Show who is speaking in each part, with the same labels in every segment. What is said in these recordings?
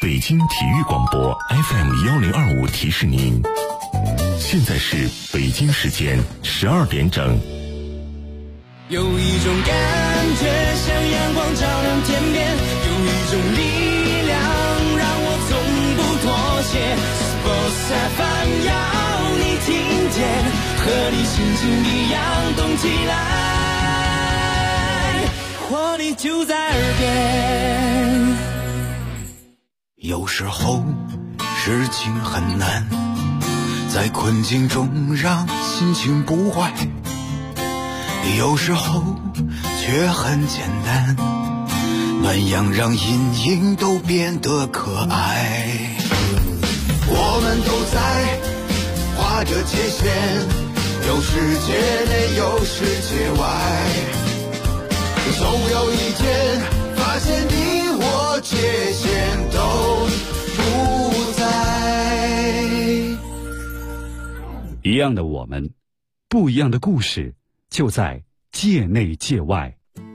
Speaker 1: 北京体育广播 FM1025提示您，现在是北京时间12点整。
Speaker 2: 有一种感觉像阳光照亮天边，有一种力量让我从不妥协。Sports FM 要你听见，和你心情一样动起来，活力就在耳边。
Speaker 3: 有时候事情很难，在困境中让心情不坏，有时候却很简单，暖阳让阴影都变得可爱。我们都在划着界限，有世界内有世界外，总有一天发现你我界限都不在。
Speaker 4: 一样的我们，不一样的故事，就在界内界外。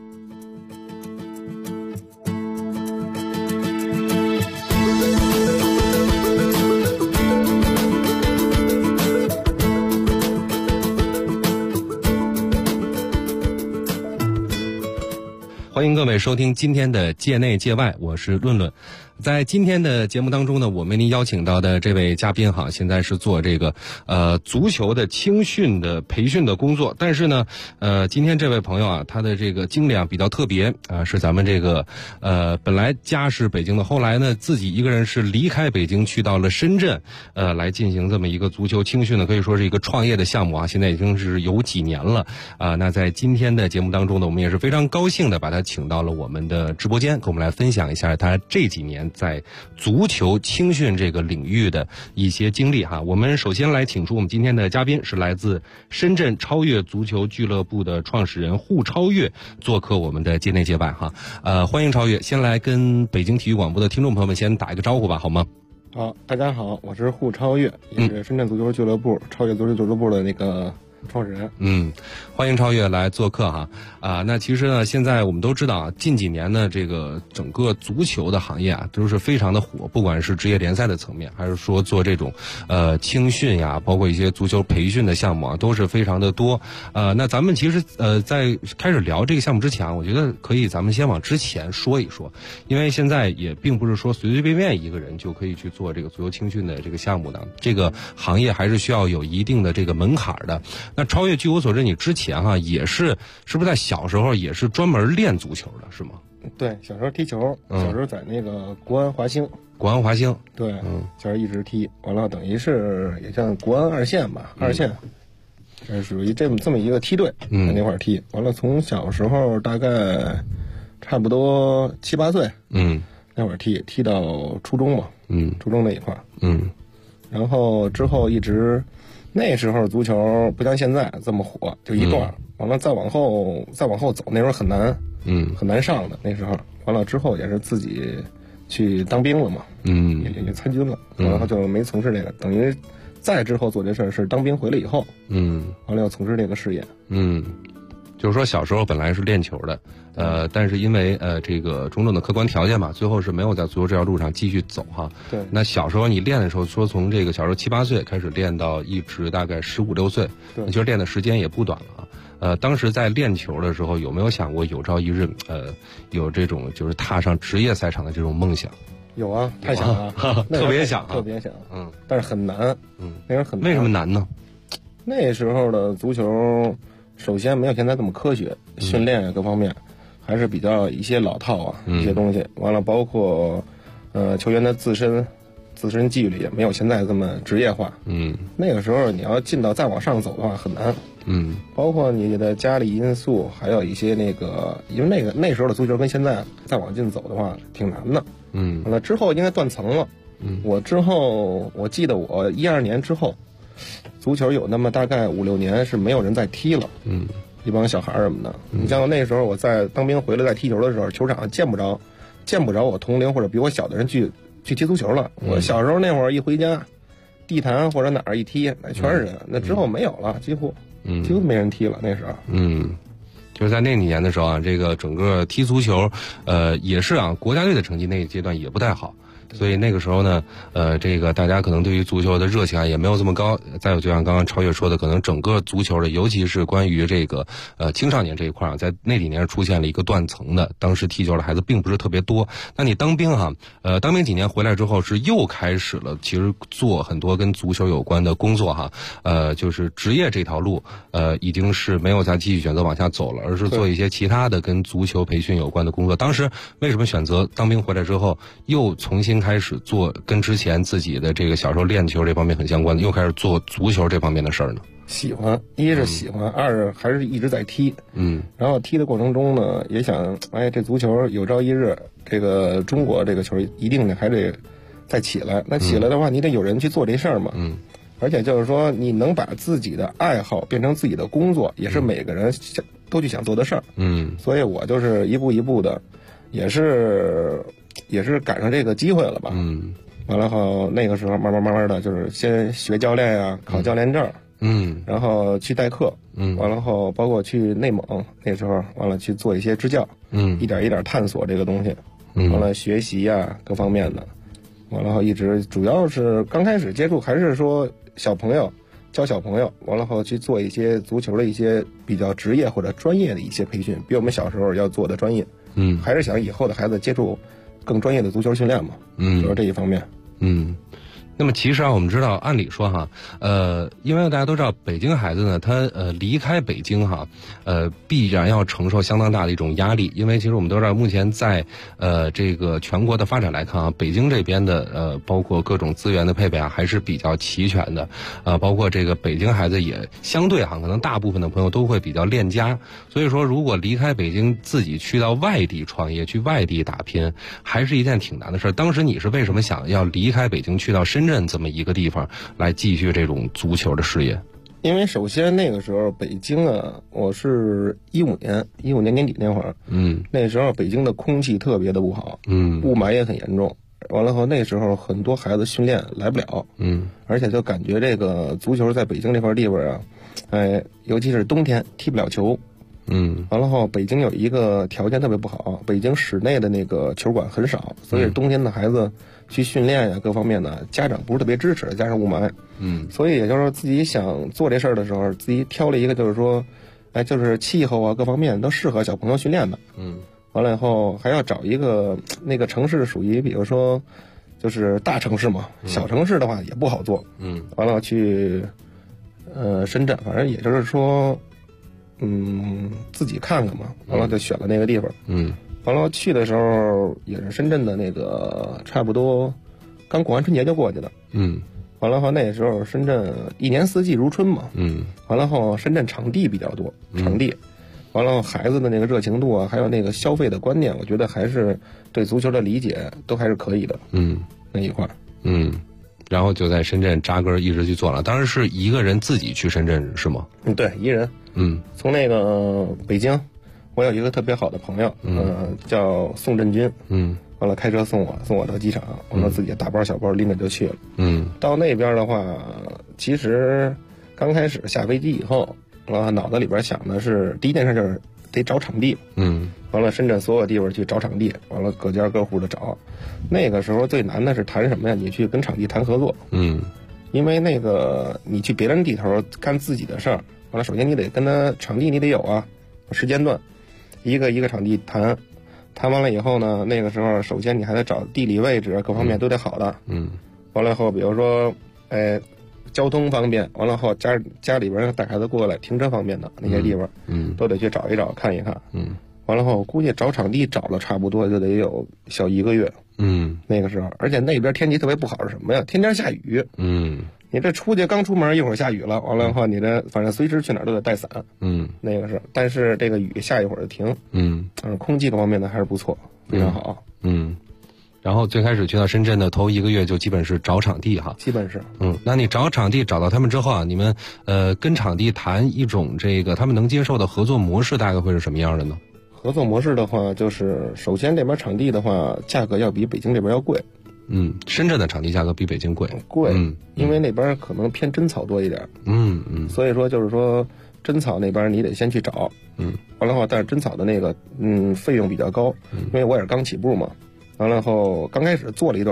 Speaker 5: 欢迎各位收听今天的界内界外，我是论论。在今天的节目当中呢，我为您邀请到的这位嘉宾哈，现在是做这个足球的青训的培训的工作，但是呢今天这位朋友啊，他的这个经历啊比较特别啊，是咱们这个本来家是北京的，后来呢自己一个人是离开北京去到了深圳来进行这么一个足球青训呢，可以说是一个创业的项目啊，现在已经是有几年了啊。那在今天的节目当中呢，我们也是非常高兴的把他请到了我们的直播间，跟我们来分享一下他这几年在足球青训这个领域的一些经历哈。我们首先来请出我们今天的嘉宾，是来自深圳超越足球俱乐部的创始人户超越，做客我们的界内界外哈。欢迎超越，先来跟北京体育广播的听众朋友们先打一个招呼吧，好吗？
Speaker 6: 好，大家好，我是户超越，也是深圳足球俱乐部、超越足球俱乐部的那个创始人。
Speaker 5: 欢迎超越来做客哈。那其实呢，现在我们都知道啊，近几年呢，这个整个足球的行业啊，都是非常的火，不管是职业联赛的层面，还是说做这种青训呀，包括一些足球培训的项目啊，都是非常的多。那咱们其实在开始聊这个项目之前啊，我觉得可以咱们先往之前说一说，因为现在也并不是说随随便便一个人就可以去做这个足球青训的这个项目的，这个行业还是需要有一定的这个门槛的。那超越，据我所知，你之前哈也是不是在小时候也是专门练足球的，是吗？
Speaker 6: 对，小时候踢球，小时候在那个国安华兴。对，小时候一直踢，完了等于是也像国安二线吧，二线，属于这么一个梯队，在那块儿踢。完了从小时候大概差不多7、8岁，那会儿踢到初中嘛，初中那一块儿，然后之后一直。那时候足球不像现在这么火，就一段，完了再往后走，那时候很难，很难上的那时候。完了之后也是自己去当兵了嘛，也参军了，然后就没从事这个。等于再之后做这事儿是当兵回来以后，完了要从事这个事业，
Speaker 5: 就是说小时候本来是练球的，但是因为这个种种的客观条件嘛，最后是没有在足球这条路上继续走哈。
Speaker 6: 对。
Speaker 5: 那小时候你练的时候，说从这个小时候7、8岁开始练到一直大概15、16岁，
Speaker 6: 对，
Speaker 5: 其实练的时间也不短了啊。当时在练球的时候，有没有想过有朝一日有这种就是踏上职业赛场的这种梦想？
Speaker 6: 有啊，太想了，
Speaker 5: 特别想，
Speaker 6: 但是很难，那时候很难。
Speaker 5: 为什么难呢？
Speaker 6: 那时候的足球。首先没有现在这么科学，训练各方面还是比较一些老套啊，一些东西。完了，包括球员的自身纪律也没有现在这么职业化。那个时候你要进到再往上走的话很难。包括你的家里因素，还有一些那个，因为那时候的足球跟现在再往进走的话挺难的。完了之后应该断层了。我记得我12年之后。足球有那么大概5、6年是没有人再踢了，一帮小孩什么的。你像那时候我在当兵回来在踢球的时候，球场上见不着我同龄或者比我小的人去踢足球了。我小时候那会儿一回家，地坛或者哪儿一踢，那全是人。那之后没有了，几乎没人踢了。那时候，
Speaker 5: 就是在那几年的时候啊，这个整个踢足球，也是啊，国家队的成绩那一阶段也不太好。 所以那个时候呢，这个大家可能对于足球的热情啊也没有这么高。再有就像刚刚超越说的，可能整个足球的，尤其是关于这个青少年这一块啊，在那几年出现了一个断层的，当时踢球的孩子并不是特别多。那你当兵哈，当兵几年回来之后是又开始了，其实做很多跟足球有关的工作哈，就是职业这条路，已经是没有再继续选择往下走了，而是做一些其他的跟足球培训有关的工作。当时为什么选择当兵回来之后又重新开始做跟之前自己的这个小时候练球这方面很相关的，又开始做足球这方面的事儿呢？
Speaker 6: 喜欢，一是喜欢，二是还是一直在踢。然后踢的过程中呢，也想，这足球有朝一日，这个中国这个球一定还得再起来。那起来的话，你得有人去做这事儿嘛。而且就是说，你能把自己的爱好变成自己的工作，也是每个人都去想做的事儿。所以我就是一步一步的，也是赶上这个机会了吧。完了后那个时候慢慢的，就是先学教练呀，考教练证。然后去代课。完了后包括去内蒙，那时候完了去做一些支教。一点一点探索这个东西。完了学习呀各方面的。完了后一直主要是刚开始接触还是说小朋友教小朋友，完了后去做一些足球的一些比较职业或者专业的一些培训，比我们小时候要做的专业。还是想以后的孩子接触更专业的足球训练嘛。就是这一方面。
Speaker 5: 那么其实啊，我们知道，按理说哈，因为大家都知道，北京孩子呢，他离开北京哈，必然要承受相当大的一种压力，因为其实我们都知道，目前在这个全国的发展来看啊，北京这边的包括各种资源的配备啊，还是比较齐全的，包括这个北京孩子也相对哈，可能大部分的朋友都会比较恋家，所以说如果离开北京，自己去到外地创业，去外地打拼，还是一件挺难的事儿。当时你是为什么想要离开北京，去到深圳这么一个地方来继续这种足球的事业？
Speaker 6: 因为首先那个时候北京啊，我是15年年底那会儿，那时候北京的空气特别的不好，雾霾也很严重。完了后那时候很多孩子训练来不了，而且就感觉这个足球在北京这块地方啊，尤其是冬天踢不了球。完了后北京有一个条件特别不好，北京室内的那个球馆很少，所以冬天的孩子去训练呀各方面的家长不是特别支持，加上雾霾。所以也就是说自己想做这事儿的时候，自己挑了一个就是说，就是气候啊各方面都适合小朋友训练的。完了以后还要找一个那个城市属于比如说就是大城市嘛，小城市的话也不好做。完了去深圳，反正也就是说自己看看嘛，完了就选了那个地方。完了去的时候也是深圳的那个差不多刚过完春节就过去了。完了后那时候深圳一年四季如春嘛。完了后深圳场地比较多，场地。完了后孩子的那个热情度啊，还有那个消费的观念，我觉得还是对足球的理解都还是可以的。那一块。
Speaker 5: 然后就在深圳扎根一直去做了。当时是一个人自己去深圳是吗？
Speaker 6: 对，一人。从那个北京，我有一个特别好的朋友，叫宋振军。完了开车送我到机场，完了自己大包小包拎着就去了。到那边的话，其实刚开始下飞机以后，脑子里边想的是第一件事就是得找场地。完了深圳所有地方去找场地，完了各家各户的找。那个时候最难的是谈什么呀？你去跟场地谈合作。因为那个你去别人地头干自己的事儿，完了首先你得跟他场地你得有啊，时间段，一个场地谈完了以后呢，那个时候首先你还得找地理位置各方面都得好的。完了后比如说交通方便，完了后家里边带孩子过来停车方便的那些地方，都得去找一找看一看。完了后估计找场地找了差不多就得有小1个月。那个时候，而且那边天气特别不好是什么呀？天天下雨。你这刚出门一会儿下雨了，完了后你这反正随时去哪儿都得带伞。那个是，但是这个雨下一会儿就停。空气各方面的还是不错，非常好。
Speaker 5: 然后最开始去到深圳的头1个月就基本是找场地哈，
Speaker 6: 基本是。
Speaker 5: 那你找场地找到他们之后啊，你们跟场地谈一种这个他们能接受的合作模式，大概会是什么样的呢？
Speaker 6: 合作模式的话，就是首先这边场地的话，价格要比北京这边要贵。
Speaker 5: 深圳的场地价格比北京贵。
Speaker 6: 因为那边可能偏真草多一点。所以说就是说真草那边你得先去找。完了后，但是真草的那个费用比较高，因为我也是刚起步嘛。完了后刚开始做了一段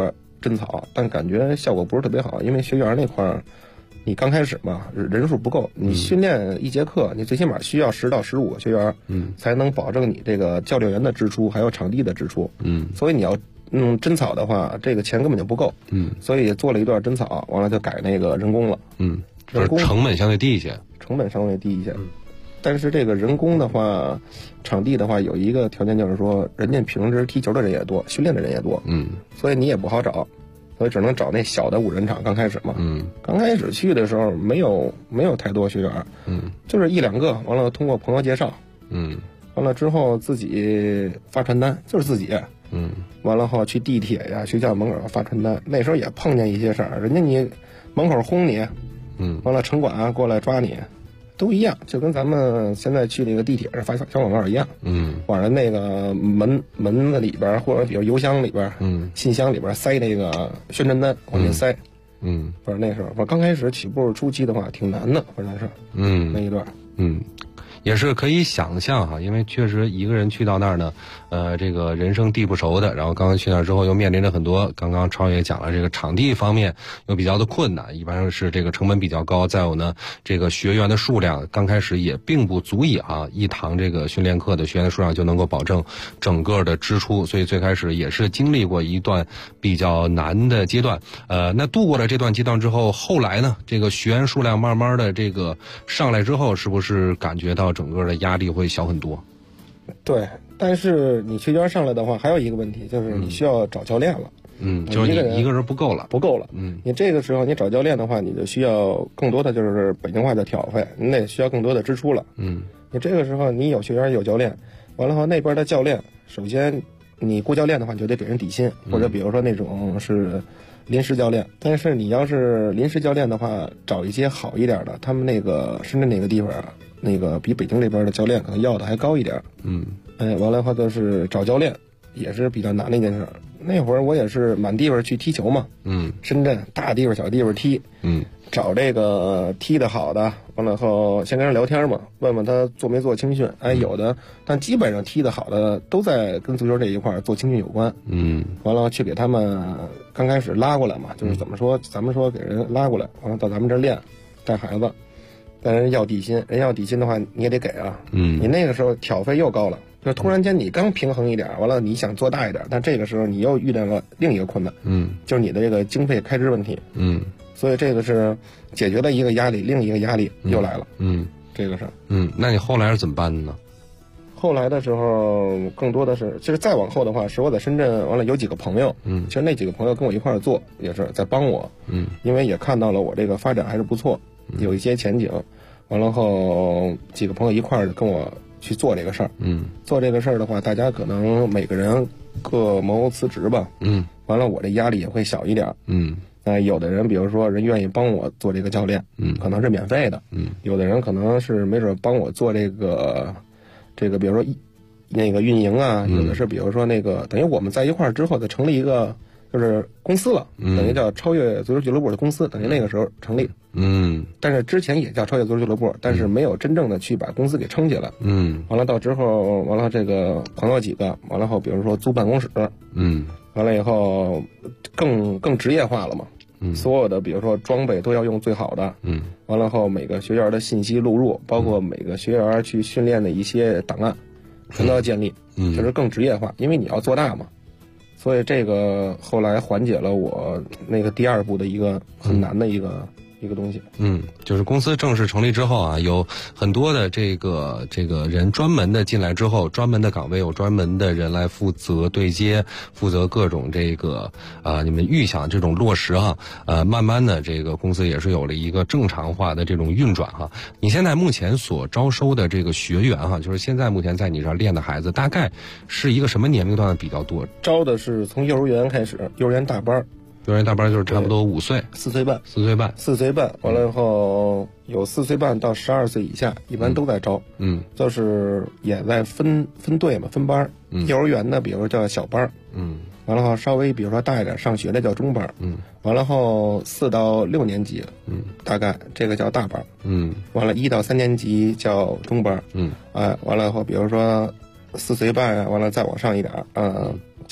Speaker 6: 针草，但感觉效果不是特别好，因为学员那块儿，你刚开始嘛，人数不够，你训练一节课，你最起码需要10到15个学员，才能保证你这个教练员的支出，还有场地的支出，所以你要弄针草的话，这个钱根本就不够，所以做了一段针草，完了就改那个人工了，
Speaker 5: 人工成本相对低一些，
Speaker 6: 但是这个人工的话，场地的话有一个条件就是说，人家平时踢球的人也多，训练的人也多，所以你也不好找，所以只能找那小的5人场。刚开始嘛，刚开始去的时候没有太多学员，就是1、2个，完了通过朋友介绍，完了之后自己发传单，就是自己，完了后去地铁呀、学校门口发传单。那时候也碰见一些事儿，人家你门口轰你，完了城管过来抓你。都一样，就跟咱们现在去那个地铁上发小广告一样，往人那个门子里边，或者比如邮箱里边，信箱里边塞那个宣传单，往里塞，反正那时候，我刚开始起步初期的话挺难的，反正是，那一段，
Speaker 5: 也是可以想象哈，因为确实一个人去到那儿呢，这个人生地不熟的，然后刚刚去那儿之后又面临着很多，刚刚超也讲了，这个场地方面又比较的困难，一般是这个成本比较高，再有呢，这个学员的数量刚开始也并不足以一堂这个训练课的学员的数量就能够保证整个的支出，所以最开始也是经历过一段比较难的阶段，那度过了这段阶段之后，后来呢，这个学员数量慢慢的这个上来之后，是不是感觉到整个的压力会小很多？
Speaker 6: 对，但是你学员上来的话，还有一个问题就是你需要找教练了。
Speaker 5: 就是你一个人不够了，
Speaker 6: 你这个时候你找教练的话，你就需要更多的就是北京话的挑费，你得需要更多的支出了。你这个时候你有学员有教练，完了后那边的教练，首先你雇教练的话，你就得给人底薪，或者比如说那种是临时教练。但是你要是临时教练的话，找一些好一点的，他们那个深圳那个地方啊，那个比北京这边的教练可能要的还高一点。完了的话就是找教练也是比较难的一件事。那会儿我也是满地方去踢球嘛，深圳大地方小地方踢，找这个踢得好的，完了后先跟人聊天嘛，问问他做没做青训，有的，但基本上踢得好的都在跟足球这一块做青训有关，完了去给他们刚开始拉过来嘛，就是怎么说，咱们说给人拉过来，完了到咱们这儿练，带孩子，但人要底薪，人要底薪的话你也得给啊，你那个时候挑费又高了。就突然间你刚平衡一点，完了你想做大一点，但这个时候你又遇到了另一个困难，就是你的这个经费开支问题，所以这个是解决了一个压力，另一个压力又来了，这个是，
Speaker 5: 那你后来是怎么办的呢？
Speaker 6: 后来的时候更多的是，其实再往后的话，是我在深圳完了有几个朋友，其实那几个朋友跟我一块儿做，也是在帮我，因为也看到了我这个发展还是不错，有一些前景，完了后几个朋友一块儿跟我去做这个事儿，做这个事儿的话，大家可能每个人各谋辞职吧，完了我这压力也会小一点，有的人比如说人愿意帮我做这个教练，可能是免费的，有的人可能是没准帮我做这个比如说那个运营啊，有的是比如说那个等于我们在一块儿之后再成立一个就是公司了，等于叫超越足球俱乐部的公司，等于那个时候成立，但是之前也叫超越足球俱乐部，但是没有真正的去把公司给撑起来，完了到之后，完了这个朋友几个，完了后比如说租办公室，完了以后更职业化了嘛，所有的比如说装备都要用最好的，完了后每个学员的信息录入，包括每个学员去训练的一些档案，全都要建立，就是更职业化，因为你要做大嘛。所以这个后来缓解了我那个第二步的一个很难的一个东西。
Speaker 5: 就是公司正式成立之后啊，有很多的这个人专门的进来之后，专门的岗位有专门的人来负责对接，负责各种这个你们预想这种落实哈，慢慢的这个公司也是有了一个正常化的这种运转哈。你现在目前所招收的这个学员哈，就是现在目前在你这儿练的孩子，大概是一个什么年龄段比较多？
Speaker 6: 招的是从幼儿园开始，幼儿园大班。
Speaker 5: 幼儿园大班就是差不多5岁
Speaker 6: ，4岁半
Speaker 5: ，4岁半，
Speaker 6: 完了以后有4岁半到12岁以下，一般都在招，就是也在分队嘛，分班，幼儿园的比如说叫小班，完了后稍微比如说大一点上学的叫中班，完了后4到6年级，大概这个叫大班，完了1到3年级叫中班，完了以后比如说4岁半啊，完了再往上一点，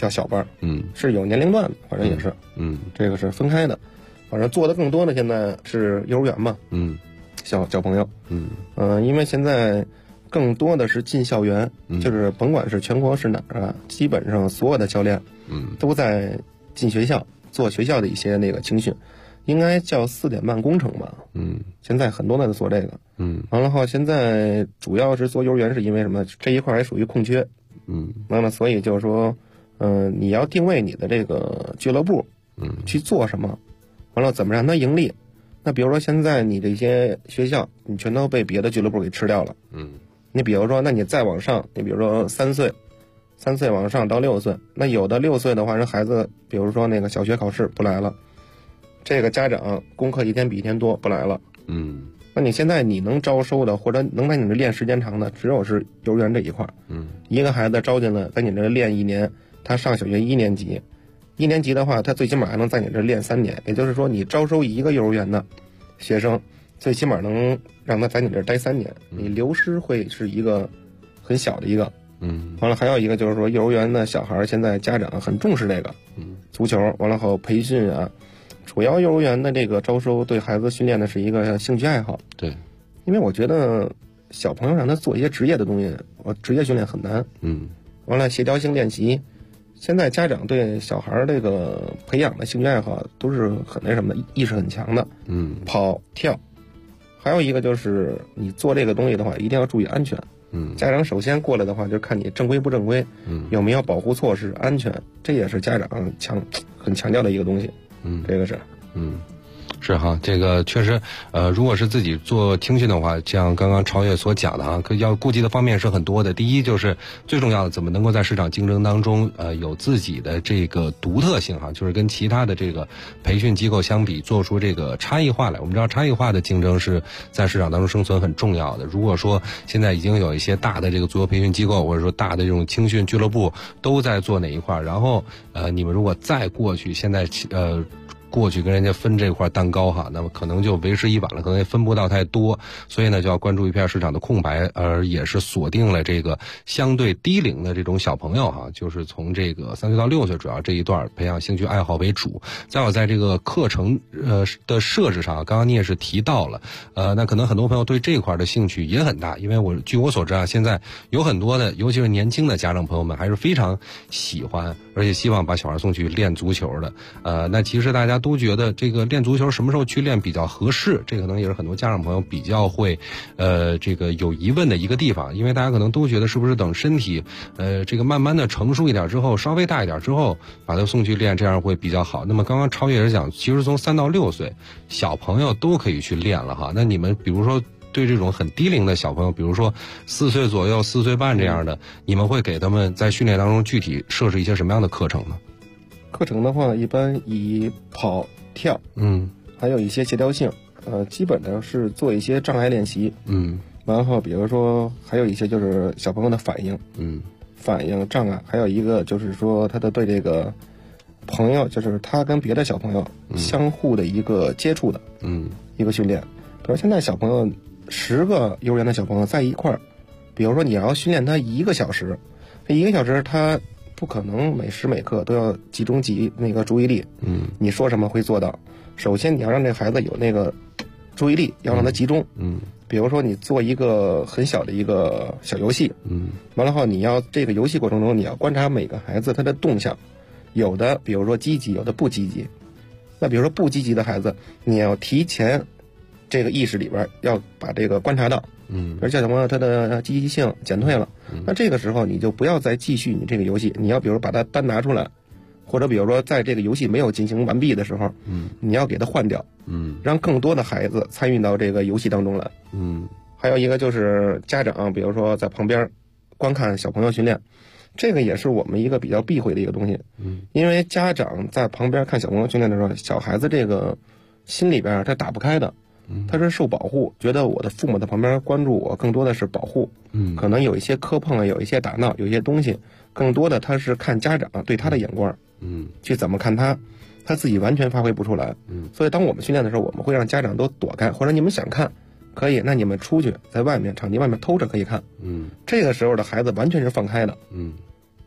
Speaker 6: 叫小班，
Speaker 5: 嗯，
Speaker 6: 是有年龄段的，反正也是，
Speaker 5: 嗯，
Speaker 6: 这个是分开的。反正做的更多的现在是幼儿园嘛，
Speaker 5: 嗯，
Speaker 6: 小朋友，
Speaker 5: 嗯，
Speaker 6: 因为现在更多的是进校园，就是甭管是全国是哪儿啊，基本上所有的教练，都在进学校做学校的一些那个青训，应该叫4点半工程吧，现在很多的做这个，完了后现在主要是做幼儿园是因为什么？这一块还属于空缺，完了所以就是说，你要定位你的这个俱乐部，去做什么，完了怎么让它盈利？那比如说现在你这些学校，你全都被别的俱乐部给吃掉了，你比如说，那你再往上，你比如说3岁往上到6岁，那有的6岁的话，人孩子比如说那个小学考试不来了，这个家长功课一天比一天多不来了，那你现在你能招收的或者能在你这练时间长的，只有是幼儿园这一块，一个孩子招进来在你这练1年，他上小学1年级，1年级的话，他最起码还能在你这练3年，也就是说你招收一个幼儿园的学生，最起码能让他在你这待3年，你流失会是一个很小的一个。完了还有一个就是说，幼儿园的小孩现在家长很重视这个，足球，完了后培训啊，主要幼儿园的这个招收对孩子训练的是一个兴趣爱好。
Speaker 5: 对，
Speaker 6: 因为我觉得小朋友让他做一些职业的东西，职业训练很难。完了协调性练习，现在家长对小孩这个培养的兴趣爱好都是很那什么的，意识很强的。跑跳，还有一个就是你做这个东西的话，一定要注意安全。家长首先过来的话，就看你正规不正规，有没有保护措施，安全，这也是家长很强调的一个东西。这个是。
Speaker 5: 是哈，这个确实，如果是自己做青训的话，像刚刚超越所讲的哈，要顾及的方面是很多的。第一就是最重要的，怎么能够在市场竞争当中，有自己的这个独特性哈，就是跟其他的这个培训机构相比，做出这个差异化来。我们知道差异化的竞争是在市场当中生存很重要的。如果说现在已经有一些大的这个足球培训机构，或者说大的这种青训俱乐部都在做哪一块，然后你们如果再过去，现在过去跟人家分这块蛋糕哈，那么可能就为时已晚了，可能也分不到太多，所以呢就要关注一片市场的空白，而也是锁定了这个相对低龄的这种小朋友哈，就是从这个3岁到6岁主要这一段培养兴趣爱好为主。再有在这个课程的设置上，刚刚你也是提到了，那可能很多朋友对这块的兴趣也很大，因为据我所知啊，现在有很多的尤其是年轻的家长朋友们还是非常喜欢而且希望把小孩送去练足球的。那其实大家都觉得这个练足球什么时候去练比较合适，这可能也是很多家长朋友比较会这个有疑问的一个地方，因为大家可能都觉得是不是等身体这个慢慢的成熟一点之后，稍微大一点之后把他送去练，这样会比较好。那么刚刚超越也是讲，其实从3到6岁小朋友都可以去练了哈。那你们比如说对这种很低龄的小朋友，比如说4岁左右、4岁半这样的，你们会给他们在训练当中具体设置一些什么样的课程呢？
Speaker 6: 课程的话，一般以跑、跳，还有一些协调性，基本上是做一些障碍练习，然后比如说还有一些就是小朋友的反应，反应障碍，还有一个就是说他的对这个朋友，就是他跟别的小朋友相互的一个接触的，一个训练。比如现在小朋友10个幼儿园的小朋友在一块儿，比如说你要训练他1个小时，这1个小时他不可能每时每刻都要集中那个注意力，你说什么会做到。首先你要让这孩子有那个注意力，要让他集中，比如说你做一个很小的一个小游戏，完了后你要这个游戏过程中你要观察每个孩子他的动向，有的比如说积极，有的不积极。那比如说不积极的孩子，你要提前这个意识里边要把这个观察到，而小朋友他的积极性减退了，那这个时候你就不要再继续你这个游戏，你要比如把它单拿出来，或者比如说在这个游戏没有进行完毕的时候，你要给它换掉，让更多的孩子参与到这个游戏当中来。还有一个就是家长，比如说在旁边观看小朋友训练，这个也是我们一个比较避讳的一个东西，因为家长在旁边看小朋友训练的时候，小孩子这个心里边他打不开的，他是受保护，觉得我的父母在旁边关注我，更多的是保护，可能有一些磕碰啊，有一些打闹，有一些东西，更多的他是看家长对他的眼光，去怎么看他自己完全发挥不出来，所以当我们训练的时候，我们会让家长都躲开，或者你们想看可以，那你们出去在外面场地外面偷着可以看，这个时候的孩子完全是放开的，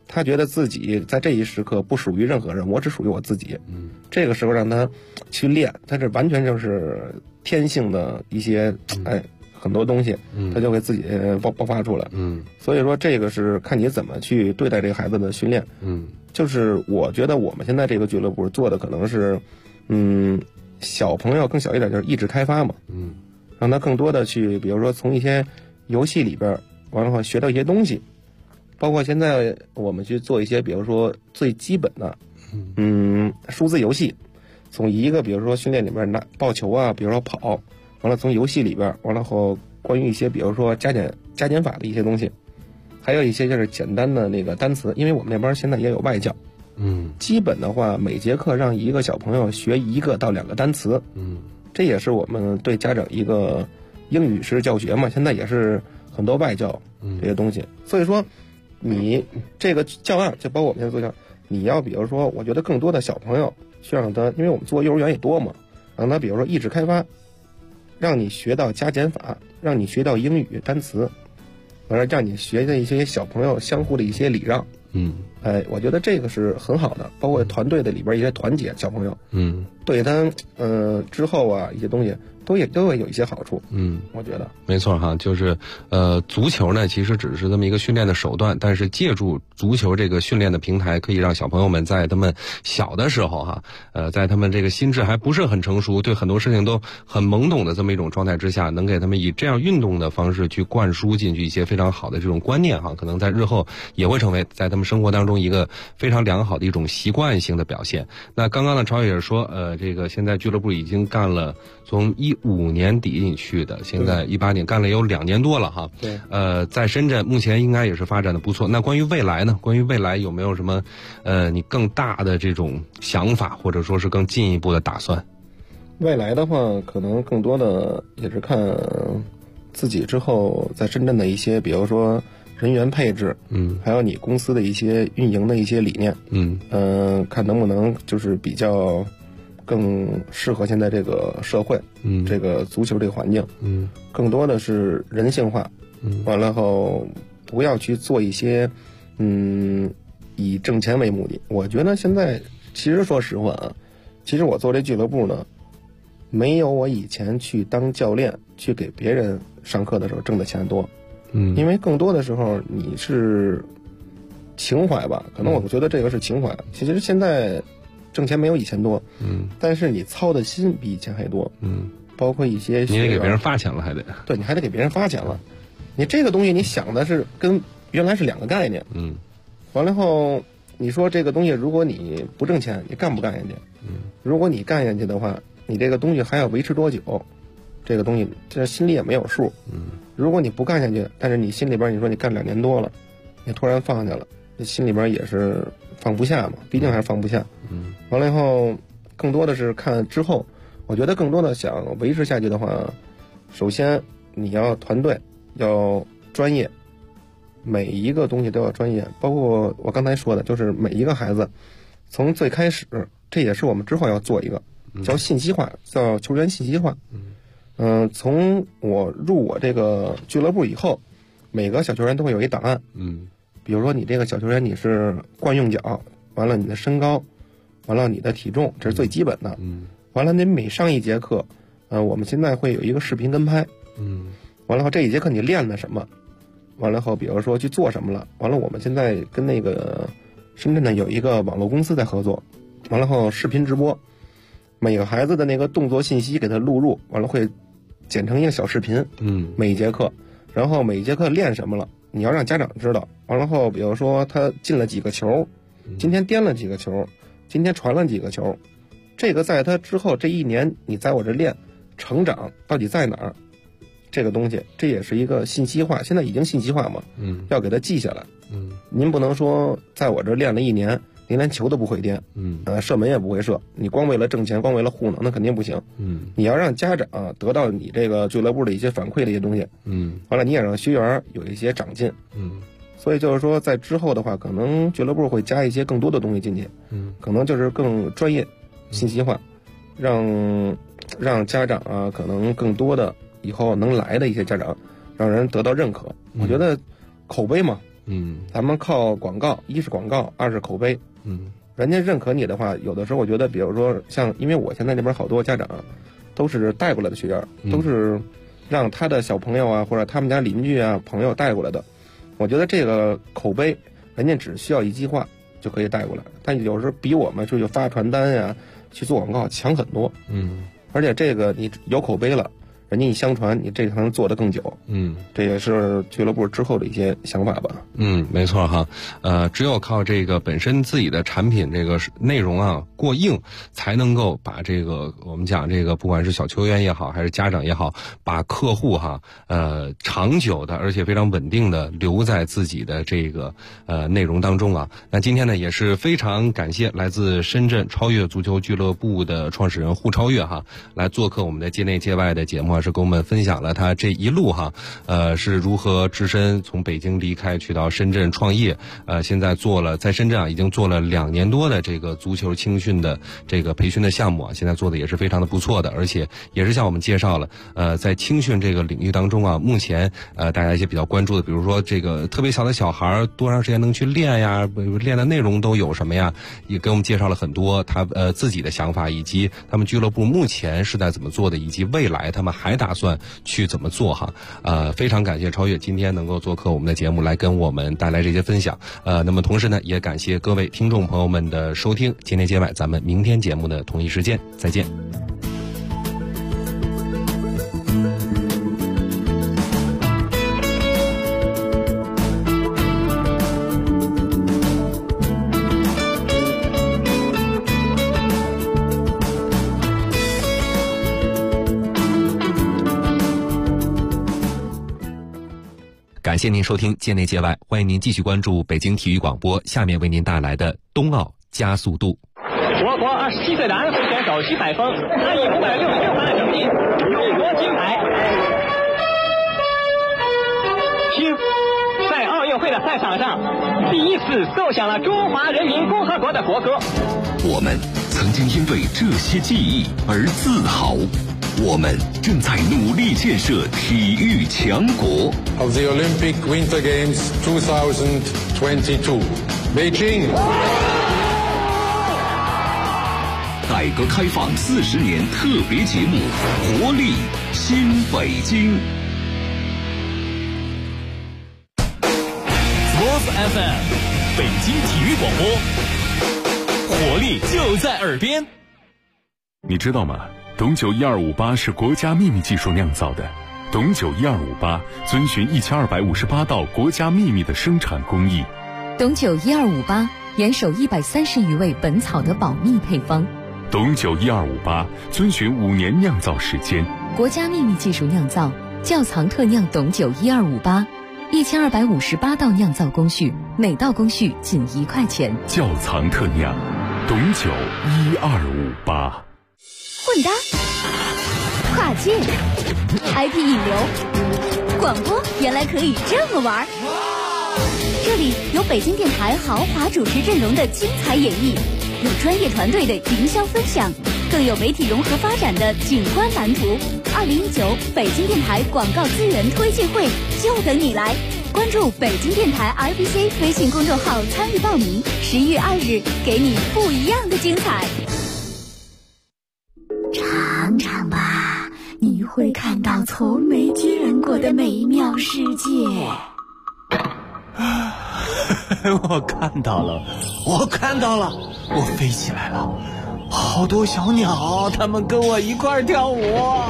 Speaker 6: 他觉得自己在这一时刻不属于任何人，我只属于我自己。这个时候让他去练，他这完全就是天性的一些很多东西，他就会自己爆发出来。所以说这个是看你怎么去对待这个孩子的训练。就是我觉得我们现在这个俱乐部做的可能是，小朋友更小一点，就是意志开发嘛。让他更多的去，比如说从一些游戏里边，完了后学到一些东西。包括现在我们去做一些，比如说最基本的，数字游戏，从一个比如说训练里面拿抱球啊，比如说跑，完了从游戏里边，完了后关于一些比如说加减法的一些东西，还有一些就是简单的那个单词，因为我们那边现在也有外教，基本的话每节课让一个小朋友学1个到2个单词，这也是我们对家长一个英语式教学嘛，现在也是很多外教这些东西，所以说。你这个教案就包括我们现在做教案，你要比如说，我觉得更多的小朋友需要让他，因为我们做幼儿园也多嘛，让他比如说意志开发，让你学到加减法，让你学到英语单词，完了让你学的一些小朋友相互的一些礼让。我觉得这个是很好的，包括团队的里边一些团结小朋友，对他之后啊一些东西都会有一些好处。我觉得
Speaker 5: 没错哈，就是足球呢其实只是这么一个训练的手段，但是借助足球这个训练的平台，可以让小朋友们在他们小的时候哈，在他们这个心智还不是很成熟，对很多事情都很懵懂的这么一种状态之下，能给他们以这样运动的方式去灌输进去一些非常好的这种观念哈，可能在日后也会成为在他们生活当中一个非常良好的一种习惯性的表现。那刚刚呢，超也说，这个现在俱乐部已经干了从15年底你去的，现在18年干了有2年多了哈。
Speaker 6: 对。
Speaker 5: 在深圳目前应该也是发展的不错。那关于未来呢？关于未来有没有什么你更大的这种想法，或者说是更进一步的打算？
Speaker 6: 未来的话，可能更多的也是看自己之后在深圳的一些，比如说人员配置，还有你公司的一些运营的一些理念，看能不能就是比较更适合现在这个社会，这个足球这个环境，更多的是人性化，完了后不要去做一些，以挣钱为目的。我觉得现在其实说实话啊，其实我做这俱乐部呢，没有我以前去当教练去给别人上课的时候挣的钱多，因为更多的时候你是情怀吧，可能我觉得这个是情怀。其实现在挣钱没有以前多，但是你操的心比以前还多，包括一些
Speaker 5: 你也给别人发钱了，还得
Speaker 6: 对，你还得给别人发钱了。你这个东西你想的是跟原来是2个概念，完了后你说这个东西如果你不挣钱，你干不干下去？如果你干下去的话，你这个东西还要维持多久？这个东西这心里也没有数。如果你不干下去，但是你心里边你说你干2年多了，你突然放下了，这心里边也是放不下嘛，毕竟还是放不下。完了以后，更多的是看之后，我觉得更多的想维持下去的话，首先你要团队，要专业，每一个东西都要专业，包括我刚才说的，就是每一个孩子，从最开始，这也是我们之后要做一个叫信息化，叫球员信息化。从我入我这个俱乐部以后，每个小球员都会有一档案。比如说你这个小球员你是惯用脚，完了你的身高，完了你的体重，这是最基本的。完了你每上一节课，我们现在会有一个视频跟拍。完了后这一节课你练了什么？完了后比如说去做什么了？完了我们现在跟那个深圳呢有一个网络公司在合作，完了后视频直播，每个孩子的那个动作信息给他录入，完了会剪成一个小视频。每一节课，然后每一节课练什么了，你要让家长知道。完了后比如说他进了几个球，今天颠了几个球，今天传了几个球，这个在他之后这1年你在我这练成长到底在哪儿，这个东西这也是一个信息化，现在已经信息化嘛，要给他记下来。您不能说在我这练了1年，您连球都不会颠，射门也不会射，你光为了挣钱，光为了糊弄，那肯定不行。你要让家长得到你这个俱乐部的一些反馈的一些东西，完了你也让学员有一些长进，所以就是说在之后的话，可能俱乐部会加一些更多的东西进去，可能就是更专业、信息化，让家长可能更多的以后能来的一些家长，让人得到认可。我觉得口碑嘛， 咱们靠广告，一是广告，二是口碑。人家认可你的话，有的时候我觉得，比如说像，因为我现在这边好多家长都是带过来的学员，都是让他的小朋友啊，或者他们家邻居啊、朋友带过来的。我觉得这个口碑，人家只需要一句话就可以带过来，但有时候比我们去发传单呀、去做广告强很多。而且这个你有口碑了，人家一相传，你这才能做得更久。这也是俱乐部之后的一些想法吧。
Speaker 5: 没错哈。只有靠这个本身自己的产品这个内容啊过硬，才能够把这个我们讲这个不管是小球员也好，还是家长也好，把客户哈长久的而且非常稳定的留在自己的这个内容当中啊。那今天呢也是非常感谢来自深圳超越足球俱乐部的创始人胡超越哈来做客我们的界内界外的节目啊，是跟我们分享了他这一路哈是如何只身从北京离开去到深圳创业，现在做了在深圳啊已经做了2年多的这个足球青训的这个培训的项目啊，现在做的也是非常的不错的，而且也是向我们介绍了在青训这个领域当中啊，目前大家一些比较关注的，比如说这个特别小的小孩多长时间能去练呀，练的内容都有什么呀，也给我们介绍了很多他自己的想法，以及他们俱乐部目前是在怎么做的，以及未来他们还打算去怎么做哈。非常感谢超越今天能够做客我们的节目来跟我们带来这些分享。那么同时呢也感谢各位听众朋友们的收听，界内界外咱们明天节目的同一时间再见。感谢您收听界内界外，欢迎您继续关注北京体育广播，下面为您带来的冬奥加速度。
Speaker 7: 我国27岁的安徽选手徐载峰，他以566分的成绩勇夺金牌。徐在奥运会的赛场上第一次奏响了中华人民共和国的国歌。
Speaker 1: 我们曾经因为这些记忆而自豪，我们正在努力建设体育强国。
Speaker 8: Of the Olympic Winter Games 2022, Beijing.
Speaker 1: 改革开放40年特别节目《活力新北京》。
Speaker 9: Sports FM， 北京体育广播，活力就在耳边。
Speaker 10: 你知道吗？董酒1258是国家秘密技术酿造的。董酒1258遵循1258道国家秘密的生产工艺。
Speaker 11: 董酒1258严守130余味本草的保密配方。
Speaker 10: 董酒1258遵循5年酿造时间，
Speaker 11: 国家秘密技术酿造，窖藏特酿董酒1258，1258道酿造工序，每道工序仅1块钱。
Speaker 10: 窖藏特酿，董酒1258。
Speaker 12: 混搭、跨界、IP 引流、广播，原来可以这么玩。这里有北京电台豪华主持阵容的精彩演绎，有专业团队的营销分享，更有媒体融合发展的景观蓝图。2019北京电台广告资源推介会就等你来！关注北京电台 RBC 微信公众号参与报名，11月2日给你不一样的精彩。
Speaker 13: 尝尝吧，你会看到从没见过的美妙世界。
Speaker 14: 我看到了，我飞起来了，好多小鸟，它们跟我一块跳舞。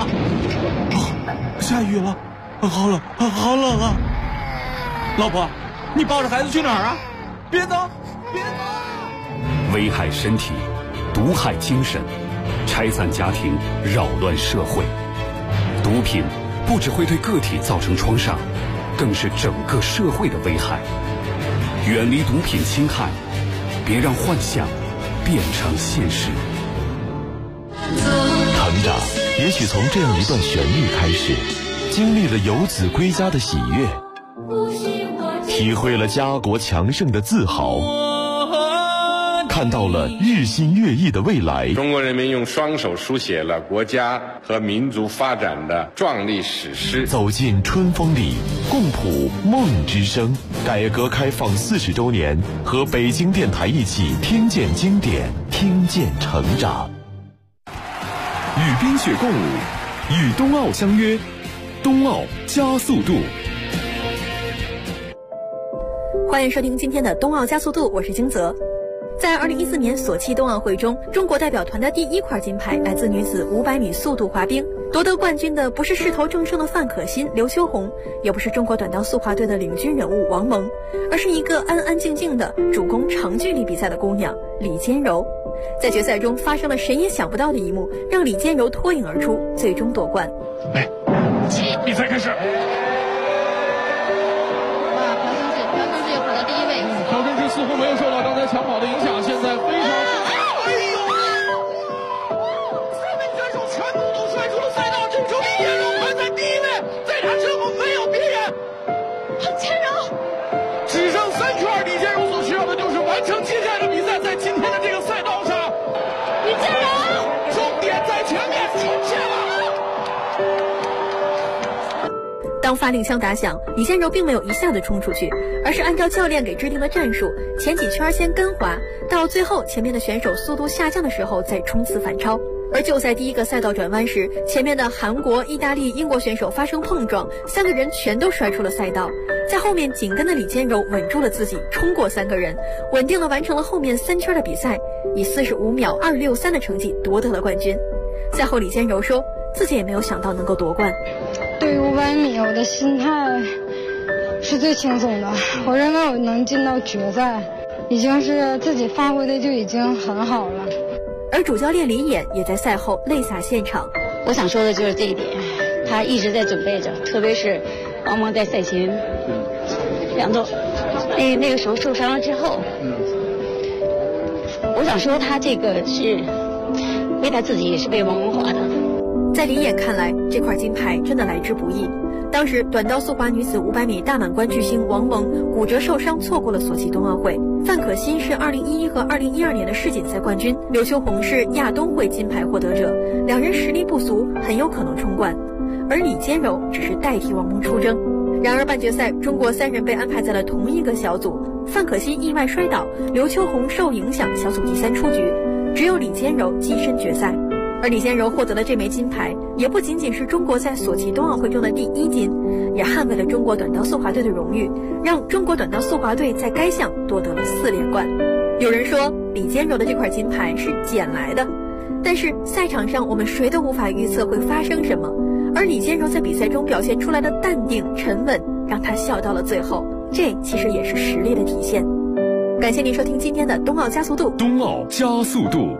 Speaker 14: 下雨了，好冷啊！老婆，你抱着孩子去哪儿啊？别走！
Speaker 4: 危害身体，毒害精神，拆散家庭，扰乱社会。毒品不只会对个体造成创伤，更是整个社会的危害。远离毒品侵害，别让幻想变成现实。
Speaker 1: 成长也许从这样一段旋律开始，经历了游子归家的喜悦，体会了家国强盛的自豪，
Speaker 15: 看到了日新月异的未来。
Speaker 16: 中国人民用双手书写了国家和民族发展的壮丽史诗。
Speaker 15: 走进春风里，共谱梦之声。改革开放40周年，和北京电台一起听见经典，听见成长。
Speaker 10: 与冰雪共舞，与冬奥相约，冬奥加速度。
Speaker 17: 欢迎收听今天的冬奥加速度，我是金泽。在2014年索契冬奥会中，中国代表团的第1块金牌来自女子500米速度滑冰。夺得冠军的不是势头正盛的范可新、刘秋红，也不是中国短道速滑队的领军人物王蒙，而是一个安安静静的主攻长距离比赛的姑娘李坚柔。在决赛中发生了谁也想不到的一幕，让李坚柔脱颖而出，最终夺冠。
Speaker 18: 比赛开始。
Speaker 19: 朴正志跑到第1位。
Speaker 18: 朴正志似乎没有受到刚才抢跑的影响，现在非常。
Speaker 17: 当发令枪打响，李坚柔并没有一下子冲出去，而是按照教练给制定的战术，前几圈先跟滑，到最后前面的选手速度下降的时候再冲刺反超。而就在第1个赛道转弯时，前面的韩国、意大利、英国选手发生碰撞，3个人全都摔出了赛道。在后面紧跟的李坚柔稳住了自己，冲过3个人，稳定地完成了后面3圈的比赛，以45秒263的成绩夺得了冠军。赛后李坚柔说，自己也没有想到能够夺冠。
Speaker 19: 对于500米，我的心态是最轻松的。我认为我能进到决赛，已经是自己发挥的就已经很好了。
Speaker 17: 而主教练李琰也在赛后泪洒现场。
Speaker 20: 我想说的就是这一点，他一直在准备着，特别是王蒙在赛前2周那个时候受伤了之后，我想说他这个是为他自己，也是为王蒙滑的。
Speaker 17: 在李琰看来，这块金牌真的来之不易。当时短道速滑女子500米大满贯巨星王蒙骨折受伤，错过了索契冬奥会。范可新是2011和2012年的世锦赛冠军，刘秋红是亚冬会金牌获得者，两人实力不俗，很有可能冲冠。而李坚柔只是代替王蒙出征。然而半决赛，中国3人被安排在了同一个小组，范可新意外摔倒，刘秋红受影响，小组第3出局，只有李坚柔跻身决赛。而李坚柔获得了这枚金牌，也不仅仅是中国在索契冬奥会中的第1金，也捍卫了中国短道速滑队的荣誉，让中国短道速滑队在该项夺得了4连冠。有人说李坚柔的这块金牌是捡来的，但是赛场上我们谁都无法预测会发生什么，而李坚柔在比赛中表现出来的淡定沉稳，让她笑到了最后，这其实也是实力的体现。感谢您收听今天的冬奥加速度。
Speaker 10: 冬奥加速度。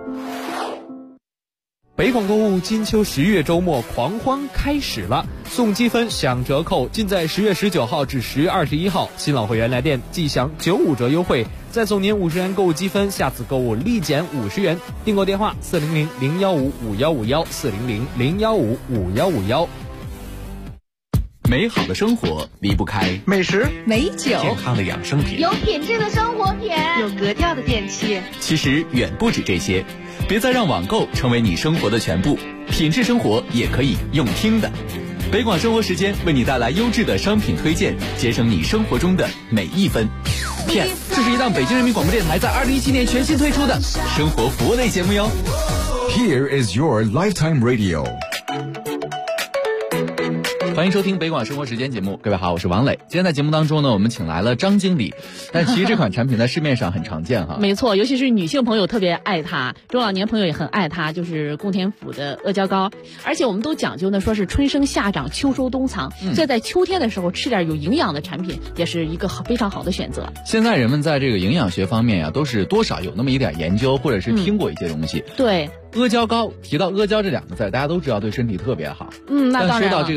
Speaker 21: 北广购物金秋10月周末狂欢开始了，送积分享折扣，尽在10月19号至10月21号。新老会员来电即享95折优惠，再送您50元购物积分，下次购物立减50元。订购电话400-015-5151，400-015-5151。
Speaker 22: 美好的生活离不开美食、
Speaker 23: 美酒、
Speaker 22: 健康的养生品、
Speaker 23: 有品质的生活品、有格调的电器。
Speaker 22: 其实远不止这些，别再让网购成为你生活的全部，品质生活也可以用听的。北广生活时间为你带来优质的商品推荐，节省你生活中的每一分。Yes， 这是一档北京人民广播电台在2017年全新推出的生活服务类节目哟。
Speaker 24: Here is your lifetime radio。
Speaker 22: 欢迎收听北广生活时间节目，各位好，我是王磊。今天在节目当中呢，我们请来了张经理，但其实这款产品在市面上很常见哈。
Speaker 25: 没错，尤其是女性朋友特别爱它，中老年朋友也很爱它，就是宫田府的阿胶糕。而且我们都讲究呢，说是春生夏长，秋收冬藏，所以在秋天的时候吃点有营养的产品，也是一个非常好的选择。
Speaker 22: 现在人们在这个营养学方面呀，都是多少有那么一点研究，或者是听过一些东西。
Speaker 25: 对。
Speaker 22: 阿胶糕，提到阿胶这2个字，大家都知道对身体特别好。
Speaker 25: 那当然。
Speaker 22: 但说到这个阿胶啊，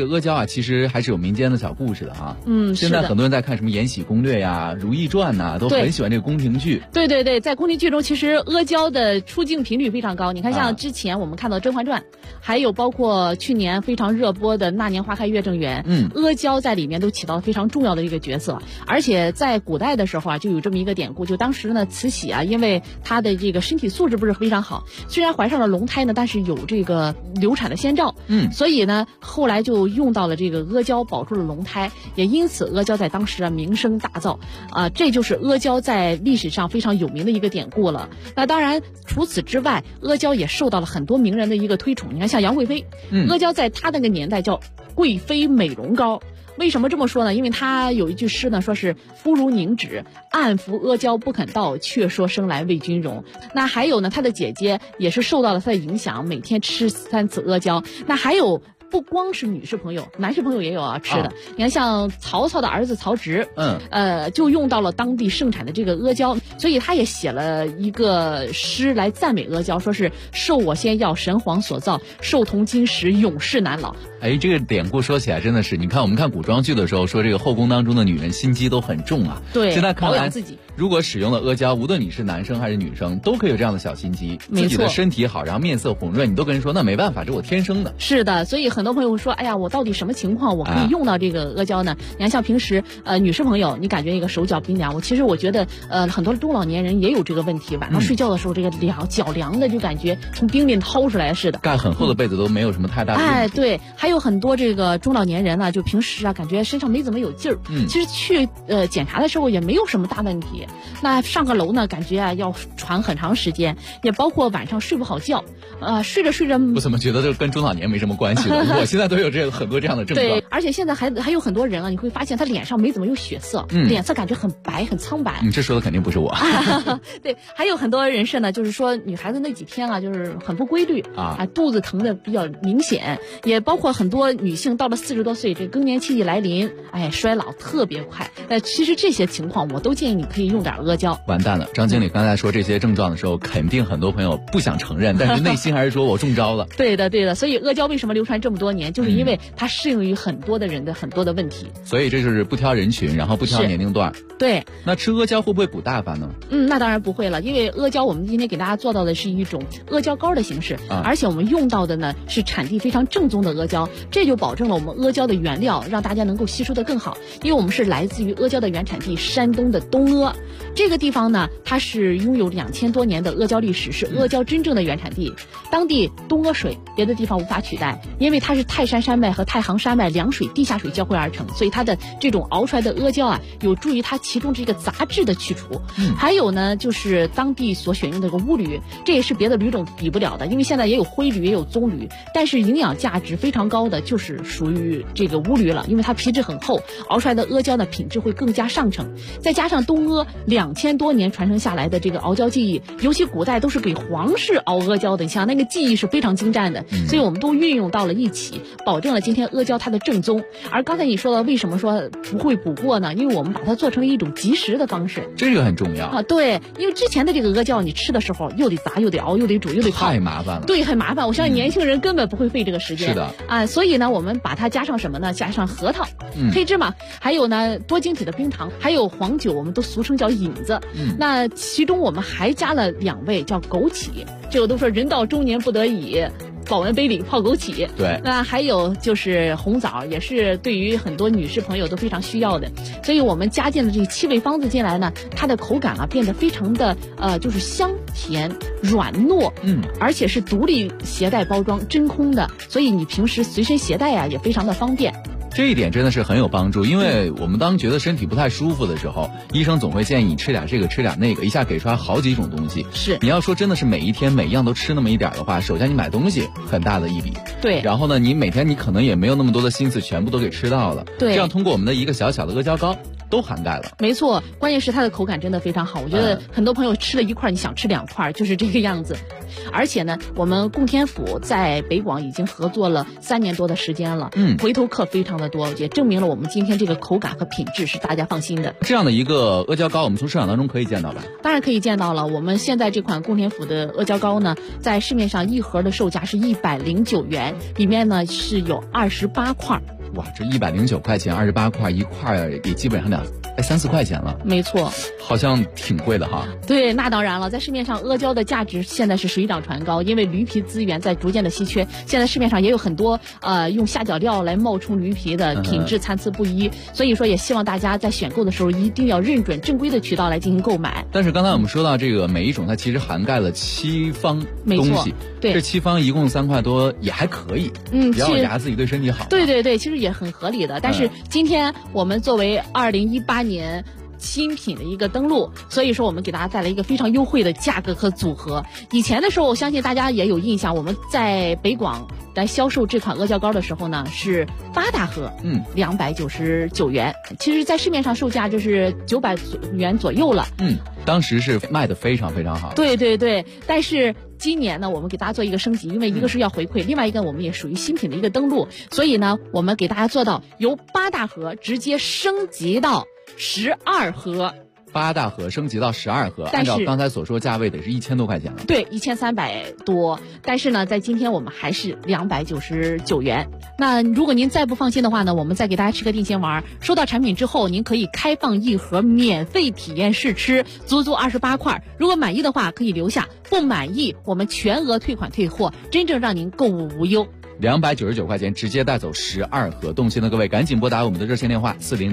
Speaker 22: 其实还是有民间的小故事的啊。
Speaker 25: 现
Speaker 22: 在很多人在看什么《延禧攻略》呀、《如懿传》呐，都很喜欢这个宫廷剧。
Speaker 25: 对，在宫廷剧中，其实阿胶的出镜频率非常高。你看，像之前我们看到《甄嬛传》，还有包括去年非常热播的《那年花开月正圆》，阿胶在里面都起到非常重要的一个角色。而且在古代的时候啊，就有这么一个典故，就当时呢，慈禧啊，因为她的这个身体素质不是非常好，虽然怀上了龙胎呢，但是有这个流产的先兆，所以呢，后来就用到了这个阿胶保住了龙胎，也因此阿胶在当时啊名声大噪啊，这就是阿胶在历史上非常有名的一个典故了。那当然，除此之外，阿胶也受到了很多名人的一个推崇。你看，像杨贵妃，阿胶在她那个年代叫贵妃美容膏。为什么这么说呢？因为他有一句诗呢，说是肤如凝脂，暗服阿胶不肯到，却说生来为君容。那还有呢，他的姐姐也是受到了他的影响，每天吃3次阿胶。那还有不光是女士朋友，男士朋友也有吃的。你看，像曹操的儿子曹植，就用到了当地盛产的这个阿胶，所以他也写了一个诗来赞美阿胶，说是受我仙药神皇所造，寿同金石永世难老。
Speaker 22: 这个典故说起来真的是，你看我们看古装剧的时候说这个后宫当中的女人心机都很重啊。
Speaker 25: 对，
Speaker 22: 现在看来
Speaker 25: 保养自己，
Speaker 22: 如果使用了阿胶，无论你是男生还是女生，都可以有这样的小心机，自己的身体好，然后面色红润，你都跟人说那没办法，这我天生的。
Speaker 25: 是的，所以很多朋友会说，哎呀，我到底什么情况我可以用到这个阿胶呢？你看，像平时女士朋友，你感觉一个手脚冰凉，我觉得很多中老年人也有这个问题，晚上睡觉的时候这个脚凉的，就感觉从冰里掏出来似的。
Speaker 22: 盖很厚的被子都没有什么太大的问题。
Speaker 25: 对，还有很多这个中老年人呢，就平时啊感觉身上没怎么有劲儿，其实去检查的时候也没有什么大问题。那上个楼呢，感觉啊要喘很长时间，也包括晚上睡不好觉，睡着
Speaker 22: 我怎么觉得这跟中老年没什么关系呢？我现在都有很多这样的症状。
Speaker 25: 对，而且现在还有很多人啊，你会发现他脸上没怎么有血色，脸色感觉很白很苍白。
Speaker 22: 你这说的肯定不是我。
Speaker 25: 对，还有很多人是呢，就是说女孩子那几天啊，就是很不规律肚子疼的比较明显，也包括很多女性到了40多岁，这更年期一来临，衰老特别快。其实这些情况我都建议你可以用点阿胶。
Speaker 22: 完蛋了，张经理刚才说这些症状的时候，肯定很多朋友不想承认，但是内心还是说我中招了。
Speaker 25: 对的，所以阿胶为什么流传这么多年，就是因为它适用于很多的人的很多的问题。
Speaker 22: 所以这就是不挑人群，然后不挑年龄段。
Speaker 25: 对。
Speaker 22: 那吃阿胶会不会补大发呢？
Speaker 25: 那当然不会了，因为阿胶我们今天给大家做到的是一种阿胶膏的形式，而且我们用到的呢是产地非常正宗的阿胶，这就保证了我们阿胶的原料让大家能够吸收的更好。因为我们是来自于阿胶的原产地山东的东阿，这个地方呢，它是拥有2000多年的阿胶历史，是阿胶真正的原产地。当地东阿水别的地方无法取代，因为它是泰山山脉和太行山脉两水地下水交汇而成，所以它的这种熬出来的阿胶啊，有助于它其中这个杂质的去除。还有呢，就是当地所选用的这个乌驴，这也是别的驴种比不了的，因为现在也有灰驴也有棕驴，但是营养价值非常高的就是属于这个乌驴了，因为它皮质很厚，熬出来的阿胶呢品质会更加上乘。再加上东阿2000多年传承下来的这个熬胶技艺，尤其古代都是给皇室熬阿胶的，你想那个技艺是非常精湛的，所以我们都运用到了一起，保证了今天阿胶它的正宗。而刚才你说的为什么说不会补过呢？因为我们把它做成了一种即食的方式，
Speaker 22: 这个很重要
Speaker 25: 啊。对，因为之前的这个阿胶你吃的时候又得炸又得熬又得煮又得泡，
Speaker 22: 太麻烦了。
Speaker 25: 对，很麻烦。我相信年轻人根本不会费这个时间。
Speaker 22: 是的
Speaker 25: 啊，所以呢，我们把它加上什么呢？加上核桃、黑芝麻，还有呢多晶体的冰糖，还有黄酒，我们都俗称叫引子。那其中我们还加了2味，叫枸杞。这个都说人到中年不得已，保温杯里泡枸杞。
Speaker 22: 对，
Speaker 25: 那还有就是红枣，也是对于很多女士朋友都非常需要的。所以我们加进了这7味方子进来呢，它的口感啊变得非常的就是香甜软糯，而且是独立携带包装真空的，所以你平时随身携带啊也非常的方便。
Speaker 22: 这一点真的是很有帮助，因为我们当觉得身体不太舒服的时候，医生总会建议你吃点这个吃点那个，一下给出来好几种东西。
Speaker 25: 是，
Speaker 22: 你要说真的是每一天每样都吃那么一点的话，首先你买东西很大的一笔，
Speaker 25: 对，
Speaker 22: 然后呢你每天你可能也没有那么多的心思全部都给吃到了，
Speaker 25: 对，
Speaker 22: 这样通过我们的一个小小的阿胶膏都涵盖了。
Speaker 25: 没错，关键是它的口感真的非常好，我觉得很多朋友吃了1块你想吃2块，就是这个样子。而且呢，我们供天府在北广已经合作了3年多的时间了，回头客非常的多，也证明了我们今天这个口感和品质是大家放心的。
Speaker 22: 这样的一个阿胶膏，我们从市场当中可以见到吧？
Speaker 25: 当然可以见到了。我们现在这款供天府的阿胶膏呢，在市面上1盒的售价是109元，里面呢是有28块。
Speaker 2: 哇，这109块钱，28块一块，也基本上得3-4块钱了。
Speaker 25: 没错，
Speaker 2: 好像挺贵的哈。
Speaker 25: 对，那当然了，在市面上阿胶的价值现在是水涨船高，因为驴皮资源在逐渐的稀缺，现在市面上也有很多用下脚料来冒充驴皮的，品质参差不一，所以说也希望大家在选购的时候一定要认准正规的渠道来进行购买。
Speaker 2: 但是刚才我们说到这个每一种，它其实涵盖了7方东西，
Speaker 25: 对，
Speaker 2: 这7方一共3块多也还可以，只要牙自己对身体好。
Speaker 25: 对对对，其实也很合理的。但是今天我们作为2018年新品的一个登陆，所以说我们给大家带来一个非常优惠的价格和组合。以前的时候，我相信大家也有印象，我们在北广来销售这款阿胶膏的时候呢，是8大盒，299元。其实，在市面上售价就是900元左右了。
Speaker 2: 当时是卖的非常非常好。
Speaker 25: 对对对，但是今年呢，我们给大家做一个升级，因为一个是要回馈，另外一个我们也属于新品的一个登陆，所以呢，我们给大家做到由8大盒直接升级到12盒
Speaker 2: ，8大盒升级到12盒，按照刚才所说价位得是1000多块钱了。
Speaker 25: 对，1300多。但是呢，在今天我们还是299元。那如果您再不放心的话呢，我们再给大家吃个定心丸。收到产品之后，您可以开放1盒免费体验试吃，足28块。如果满意的话可以留下，不满意我们全额退款退货，真正让您购物无忧。
Speaker 2: 299块钱直接带走12盒，动心的各位赶紧拨打我们的热线电话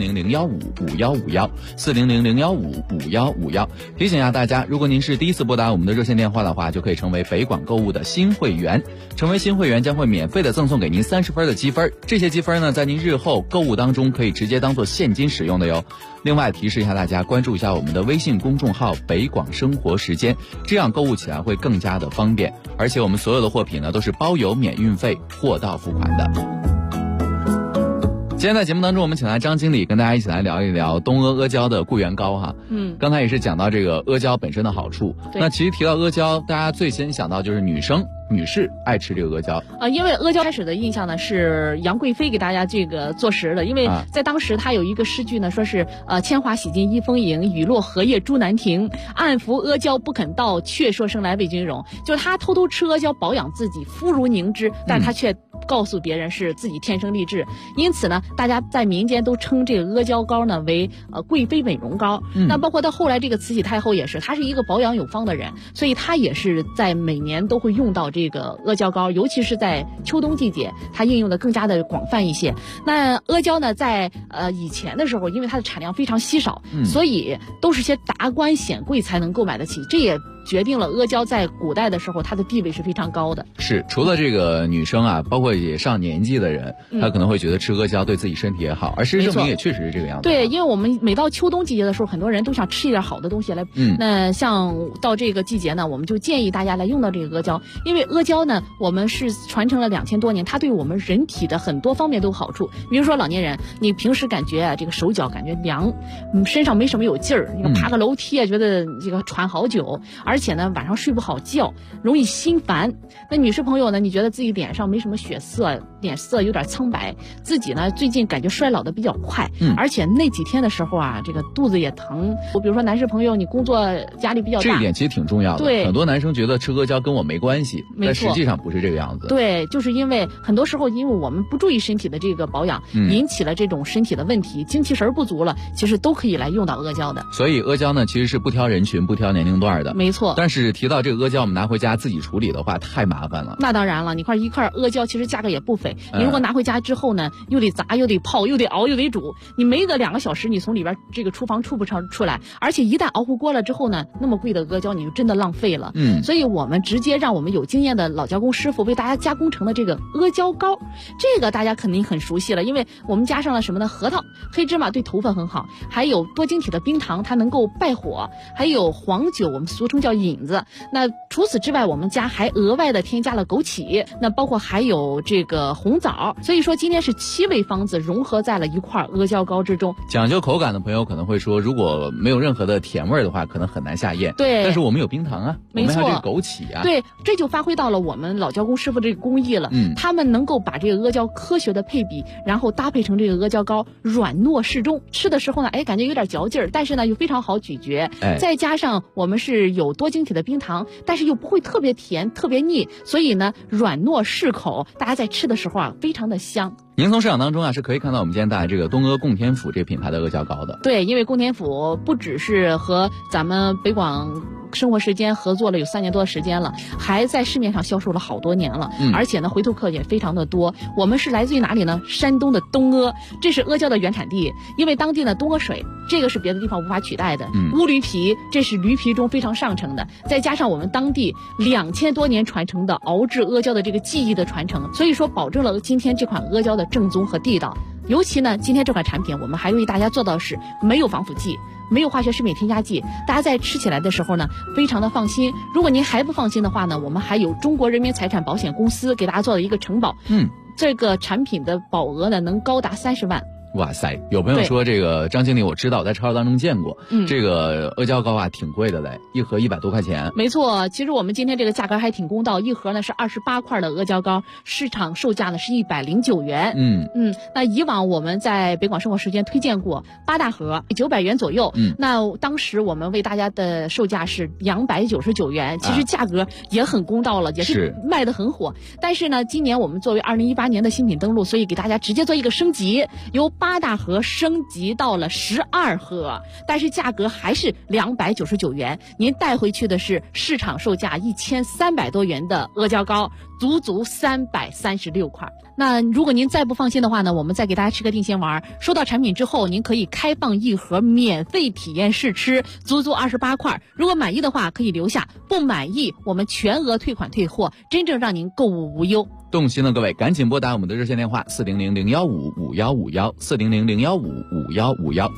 Speaker 2: 400-015-5151，400-015-5151。提醒一下大家，如果您是第一次拨打我们的热线电话的话，就可以成为北广购物的新会员。成为新会员将会免费的赠送给您30分的积分，这些积分呢，在您日后购物当中可以直接当做现金使用的哟。另外提示一下大家，关注一下我们的微信公众号北广生活时间，这样购物起来会更加的方便。而且我们所有的货品呢都是包邮免运费，货到付款的。今天在节目当中，我们请来张经理跟大家一起来聊一聊东阿阿胶的固元膏哈。刚才也是讲到这个阿胶本身的好处。那其实提到阿胶，大家最先想到就是女士爱吃这个阿胶
Speaker 25: 因为阿胶开始的印象呢是杨贵妃给大家这个做实的，因为在当时她有一个诗句呢，说是铅华洗尽一风影，雨落荷叶朱难停，暗服阿胶不肯到，却说生来为君荣。就是她偷偷吃阿胶保养自己，肤如凝脂，但她却告诉别人是自己天生丽质，因此呢，大家在民间都称这个阿胶膏呢为贵妃美容膏。那包括到后来这个慈禧太后也是，她是一个保养有方的人，所以她也是在每年都会用到这个阿胶膏，尤其是在秋冬季节，它应用的更加的广泛一些。那阿胶呢，在以前的时候，因为它的产量非常稀少，所以都是些达官显贵才能购买得起，这也决定了阿胶在古代的时候它的地位是非常高的。
Speaker 2: 是，除了这个女生啊，包括也上年纪的人，她可能会觉得吃阿胶对自己身体也好，而事实证明也确实是这个样子。
Speaker 25: 对，因为我们每到秋冬季节的时候，很多人都想吃一点好的东西来。那像到这个季节呢，我们就建议大家来用到这个阿胶，因为阿胶呢，我们是传承了2000多年，它对我们人体的很多方面都有好处。比如说老年人，你平时感觉这个手脚感觉凉，身上没什么有劲儿，那个爬个楼梯啊，觉得这个喘好久，而且呢晚上睡不好觉，容易心烦。那女士朋友呢，你觉得自己脸上没什么血色，脸色有点苍白，自己呢最近感觉衰老的比较快，而且那几天的时候啊，这个肚子也疼。比如说男士朋友，你工作压力比较大，
Speaker 2: 这一点其实挺重要的。
Speaker 25: 对，
Speaker 2: 很多男生觉得吃阿胶跟我没关系，但实际上不是这个样子。
Speaker 25: 对，就是因为很多时候因为我们不注意身体的这个保养，引起了这种身体的问题，精气神不足了，其实都可以来用到阿胶的。
Speaker 2: 所以阿胶呢，其实是不挑人群、不挑年龄段的。
Speaker 25: 没错。
Speaker 2: 但是提到这个阿胶，我们拿回家自己处理的话，太麻烦了。
Speaker 25: 那当然了，你看一块阿胶其实价格也不菲，你如果拿回家之后呢，又得砸，又得泡，又得熬，又得煮，你没个2个小时，你从里边这个厨房出不出来。而且一旦熬糊锅了之后呢，那么贵的阿胶你就真的浪费了。所以我们直接让我们有经验的老加工师傅为大家加工成的这个阿胶膏，这个大家肯定很熟悉了，因为我们加上了什么呢？核桃、黑芝麻对头发很好，还有多晶体的冰糖，它能够败火，还有黄酒，我们俗称叫引子。那除此之外，我们家还额外的添加了枸杞，那包括还有这个红枣。所以说今天是7味方子融合在了一块阿胶膏之中。
Speaker 2: 讲究口感的朋友可能会说，如果没有任何的甜味的话，可能很难下咽。
Speaker 25: 对，
Speaker 2: 但是我们有冰糖啊，我们还有这个枸杞啊。
Speaker 25: 对，这就发挥到了我们老加工师傅这个工艺了。他们能够把这个阿胶科学的配比，然后搭配成这个阿胶膏，软糯适中，吃的时候呢，感觉有点嚼劲儿，但是呢又非常好咀嚼。再加上我们是有多晶体的冰糖，但是又不会特别甜、特别腻，所以呢软糯适口，大家在吃的时候啊非常的香。
Speaker 2: 您从市场当中啊是可以看到我们今天带来这个东阿供天府这个品牌的阿胶糕的。
Speaker 25: 对，因为供天府不只是和咱们北广生活时间合作了有3年多的时间了，还在市面上销售了好多年了，而且呢回头客也非常的多。我们是来自于哪里呢？山东的东阿，这是阿胶的原产地。因为当地的东阿水，这个是别的地方无法取代的。乌驴皮，这是驴皮中非常上乘的，再加上我们当地2000多年传承的熬制阿胶的这个技艺的传承，所以说保证了今天这款阿胶的正宗和地道。尤其呢，今天这款产品我们还为大家做到是没有防腐剂，没有化学食品添加剂，大家在吃起来的时候呢，非常的放心。如果您还不放心的话呢，我们还有中国人民财产保险公司给大家做了一个承保，这个产品的保额呢能高达30万。
Speaker 2: 哇塞，有朋友说这个张经理，我知道我在超市当中见过，这个阿胶糕啊挺贵的嘞，一盒100多块钱。
Speaker 25: 没错，其实我们今天这个价格还挺公道，一盒呢是28块的阿胶糕，市场售价呢是109元。那以往我们在北广生活时间推荐过8大盒900元左右，那当时我们为大家的售价是299元，其实价格也很公道了，也是卖得很火。但是呢，今年我们作为2018年的新品登陆，所以给大家直接做一个升级，由8大盒升级到了12盒，但是价格还是299元。您带回去的是市场售价1300多元的阿胶糕，足336块。那如果您再不放心的话呢，我们再给大家吃个定心丸。收到产品之后，您可以开放一盒免费体验试吃，足28块。如果满意的话可以留下，不满意我们全额退款退货，真正让您购物无忧。
Speaker 2: 动心的各位赶紧拨打我们的热线电话400-015-5151，400-015-5151。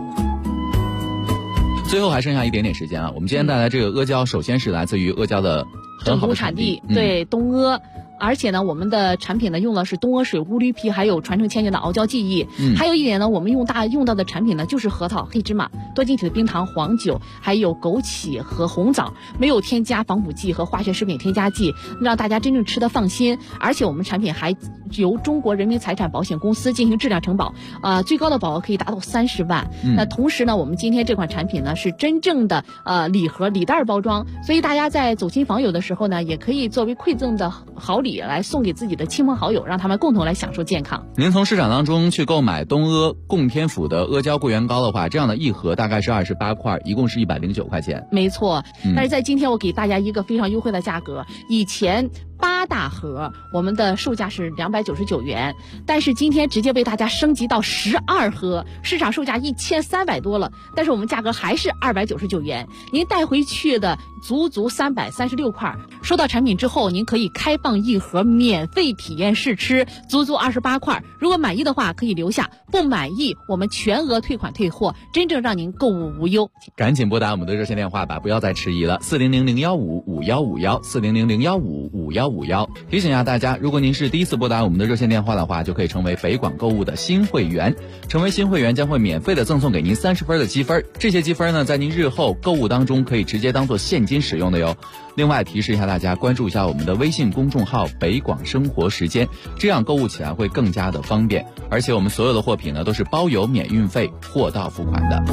Speaker 2: 最后还剩下一点点时间啊，我们今天带来这个阿胶，首先是来自于阿胶的很好的产地，
Speaker 25: 对，东阿。而且呢，我们的产品呢用的是东阿水、乌驴皮，还有传承千年的熬胶技艺。还有一点呢，我们用到的产品呢就是核桃、黑芝麻、多晶体的冰糖、黄酒，还有枸杞和红枣，没有添加防腐剂和化学食品添加剂，让大家真正吃得放心。而且我们产品还由中国人民财产保险公司进行质量承保，最高的保额可以达到30万。那同时呢，我们今天这款产品呢是真正的礼盒礼袋包装，所以大家在走亲访友的时候呢，也可以作为馈赠的好礼来送给自己的亲朋好友，让他们共同来享受健康。
Speaker 2: 您从市场当中去购买东阿供天府的阿胶桂圆糕的话，这样的一盒大概是28块，一共是109块钱。
Speaker 25: 没错，但是在今天我给大家一个非常优惠的价格，以前8大盒我们的售价是299元，但是今天直接为大家升级到12盒，市场售价1300多了，但是我们价格还是299元。您带回去的足336块，收到产品之后，您可以开放一盒免费体验试吃，足28块。如果满意的话可以留下，不满意我们全额退款退货，真正让您购物无忧。
Speaker 2: 赶紧拨打我们的热线电话吧，不要再迟疑了，400-015-5151，400-015-5151。提醒一下大家，如果您是第一次拨打我们的热线电话的话，就可以成为北广购物的新会员。成为新会员将会免费的赠送给您30分的积分，这些积分呢，在您日后购物当中可以直接当做现金使用的哟。另外提示一下大家，关注一下我们的微信公众号北广生活时间，这样购物起来会更加的方便。而且我们所有的货品呢都是包邮免运费，货到付款的。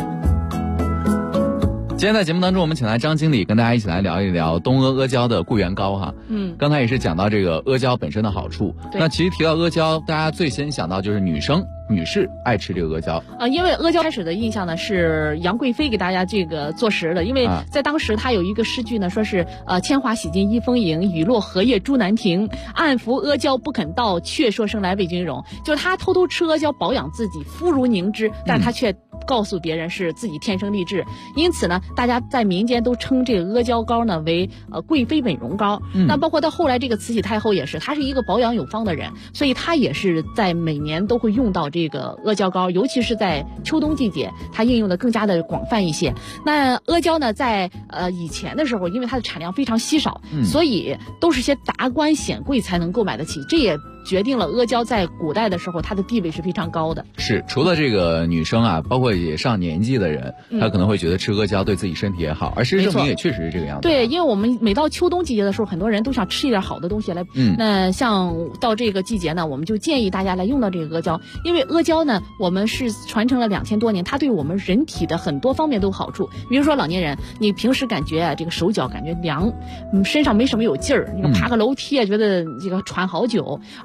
Speaker 2: 今天在节目当中，我们请来张经理跟大家一起来聊一聊东阿阿胶的桂圆糕哈。刚才也是讲到这个阿胶本身的好处。那其实提到阿胶，大家最先想到就是女士爱吃这个阿胶
Speaker 25: 因为阿胶开始的印象呢是杨贵妃给大家这个做食的，因为在当时她有一个诗句呢，说是铅华洗尽一丰盈，雨落荷叶朱难停，暗服阿胶不肯到，却说生来为君荣。就是她偷偷吃阿胶保养自己，肤如凝脂，但是她却告诉别人是自己天生丽质。因此呢，大家在民间都称这个阿胶糕呢为贵妃美容糕。那包括到后来这个慈禧太后也是，她是一个保养有方的人，所以她也是在每年都会用到这个阿胶糕，尤其是在秋冬季节，它应用的更加的广泛一些。那阿胶呢，在以前的时候，因为它的产量非常稀少，所以都是些达官显贵才能购买得起，这也决定了阿胶在古代的时候它的地位是非常高的。
Speaker 2: 是，除了这个女生啊，包括也上年纪的人，她可能会觉得吃阿胶对自己身体也好，而事实证明也确实是这个样子。
Speaker 25: 对，因为我们每到秋冬季节的时候，很多人都想吃一点好的东西来。那像到这个季节呢，我们就建议大家来用到这个阿胶，因为阿胶呢，我们是传承了2000多年，它对我们人体的很多方面都有好处。比如说老年人，你平时感觉这个手脚感觉凉，身上没什么有劲儿，你爬个楼梯啊，觉得这个喘好久。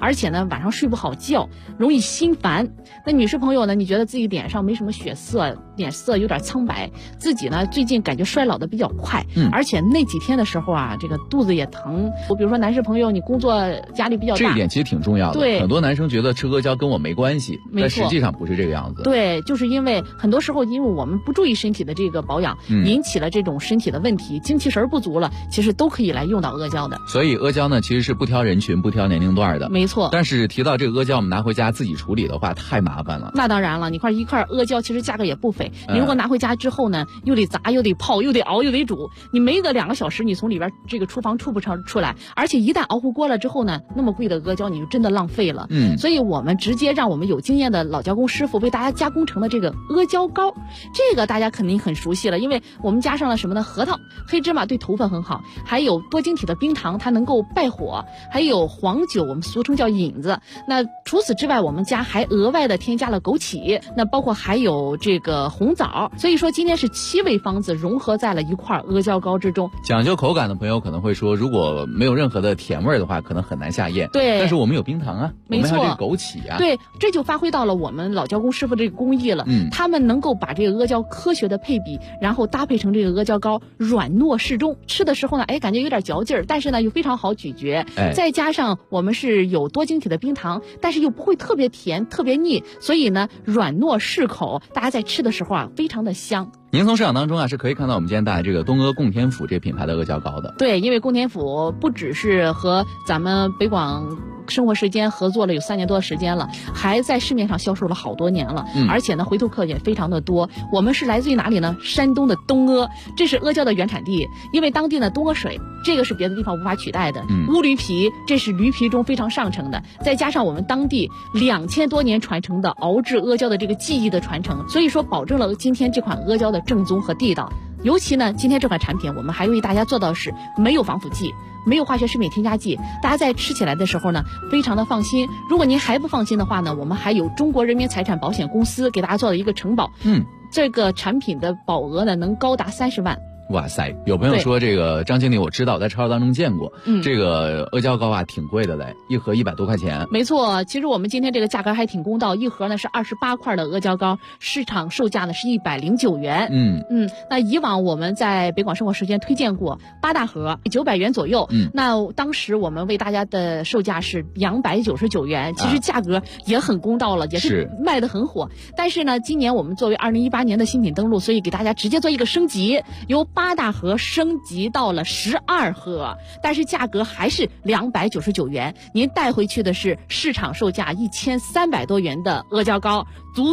Speaker 25: 而且呢晚上睡不好觉，容易心烦。那女士朋友呢，你觉得自己脸上没什么血色，脸色有点苍白，自己呢最近感觉衰老的比较快，而且那几天的时候啊，这个肚子也疼。比如说男士朋友，你工作压力比较大，
Speaker 2: 这一点其实挺重要的。
Speaker 25: 对，
Speaker 2: 很多男生觉得吃阿胶跟我没关系，但实际上不是这个样子。
Speaker 25: 对，就是因为很多时候因为我们不注意身体的这个保养，引起了这种身体的问题，精气神不足了，其实都可以来用到阿胶的。
Speaker 2: 所以阿胶呢，其实是不挑人群、不挑年龄段的。
Speaker 25: 没错。
Speaker 2: 但是提到这个阿胶，我们拿回家自己处理的话，太麻烦了。
Speaker 25: 那当然了，你一块阿胶其实价格也不菲。你如果拿回家之后呢，又得砸，又得泡，又得熬，又得煮，你没个2个小时，你从里边这个厨房出不出来。而且一旦熬糊锅了之后呢，那么贵的阿胶你就真的浪费了。所以我们直接让我们有经验的老胶工师傅为大家加工成的这个阿胶膏，这个大家肯定很熟悉了，因为我们加上了什么呢？核桃、黑芝麻对头发很好，还有多晶体的冰糖，它能够败火，还有黄酒，我们俗称叫引子。那除此之外，我们家还额外的添加了枸杞，那包括还有这个红枣。所以说今天是7味方子融合在了一块阿胶膏之中。
Speaker 2: 讲究口感的朋友可能会说，如果没有任何的甜味的话，可能很难下咽。
Speaker 25: 对，
Speaker 2: 但是我们有冰糖啊，
Speaker 25: 没错，
Speaker 2: 我们还有这个枸杞啊。
Speaker 25: 对，这就发挥到了我们老胶工师傅这个工艺了。他们能够把这个阿胶科学的配比，然后搭配成这个阿胶膏，软糯适中，吃的时候呢，感觉有点嚼劲儿，但是呢又非常好咀嚼。再加上我们是有多晶体的冰糖，但是又不会特别甜、特别腻，所以呢软糯适口，大家在吃的时候啊非常的香。
Speaker 2: 您从市场当中啊是可以看到我们今天带来这个东阿供天府这品牌的阿胶膏的。
Speaker 25: 对，因为供天府不只是和咱们北广生活时间合作了有3年多的时间了，还在市面上销售了好多年了，而且呢回头客也非常的多。我们是来自于哪里呢？山东的东阿，这是阿胶的原产地。因为当地呢东阿水，这个是别的地方无法取代的。乌驴皮，这是驴皮中非常上乘的，再加上我们当地2000多年传承的熬制阿胶的这个技艺的传承，所以说保证了今天这款阿胶的正宗和地道。尤其呢，今天这款产品我们还为大家做到是没有防腐剂，没有化学食品添加剂，大家在吃起来的时候呢非常的放心。如果您还不放心的话呢，我们还有中国人民财产保险公司给大家做了一个承保，这个产品的保额呢能高达30万。
Speaker 2: 哇塞，有朋友说这个张经理我知道，在超市当中见过，这个阿胶膏啊挺贵的嘞，一盒100多块钱。
Speaker 25: 没错，其实我们今天这个价格还挺公道，一盒呢是28块的阿胶膏，市场售价呢是109元。那以往我们在北广生活时间推荐过8大盒900元左右，那当时我们为大家的售价是299元，其实价格也很公道了，也是卖得很火。但是呢，今年我们作为2018年的新品登陆，所以给大家直接做一个升级，由8大盒升级到了12盒，但是价格还是299元。您带回去的是市场售价1300多元的阿胶膏，足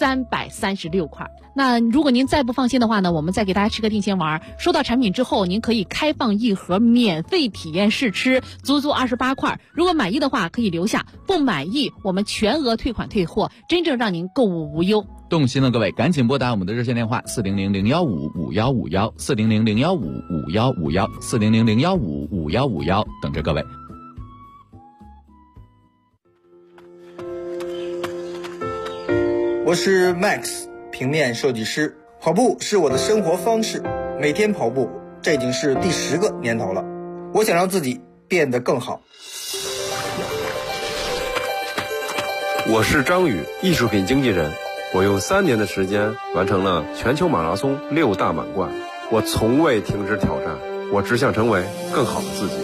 Speaker 25: 336块。那如果您再不放心的话呢，我们再给大家吃个定心丸。收到产品之后，您可以开放1盒免费体验试吃，足28块。如果满意的话可以留下，不满意我们全额退款退货，真正让您购物无忧。
Speaker 2: 动心的各位赶紧拨打我们的热线电话400-015-5151 400-015-5151 400-015-5151，等着各位。
Speaker 3: 我是 Max， 平面设计师。跑步是我的生活方式，每天跑步，这已经是第10个年头了。我想让自己变得更好。
Speaker 5: 我是张宇，艺术品经纪人。我用3年的时间完成了全球马拉松6大满贯，我从未停止挑战，我只想成为更好的自己。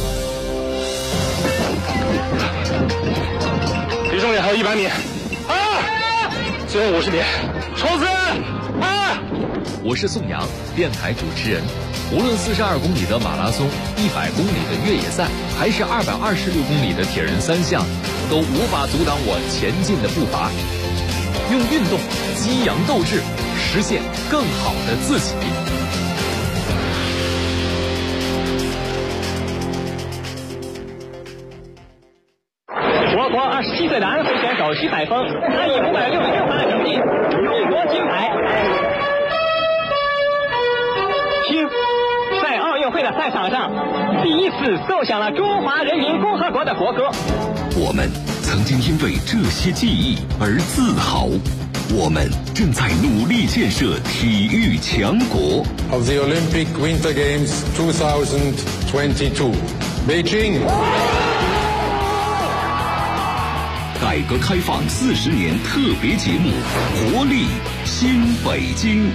Speaker 6: 离终点还有100米，最后50米，冲刺！
Speaker 9: 我是宋阳，电台主持人。无论42公里的马拉松、100公里的越野赛，还是226公里的铁人3项，都无法阻挡我前进的步伐。用运动激扬斗志，实现更好的自己。
Speaker 7: 我国27岁的安徽选手徐海峰，他以566分的成绩荣夺金牌。听，在奥运会的赛场上，第一次奏响了中华人民共和国的国歌。
Speaker 1: 我们曾经因为这些记忆而自豪，我们正在努力建设体育强国。
Speaker 8: Of the Olympic Winter Games 2022, Beijing.
Speaker 1: 改革开放40年特别节目《活力新北京》。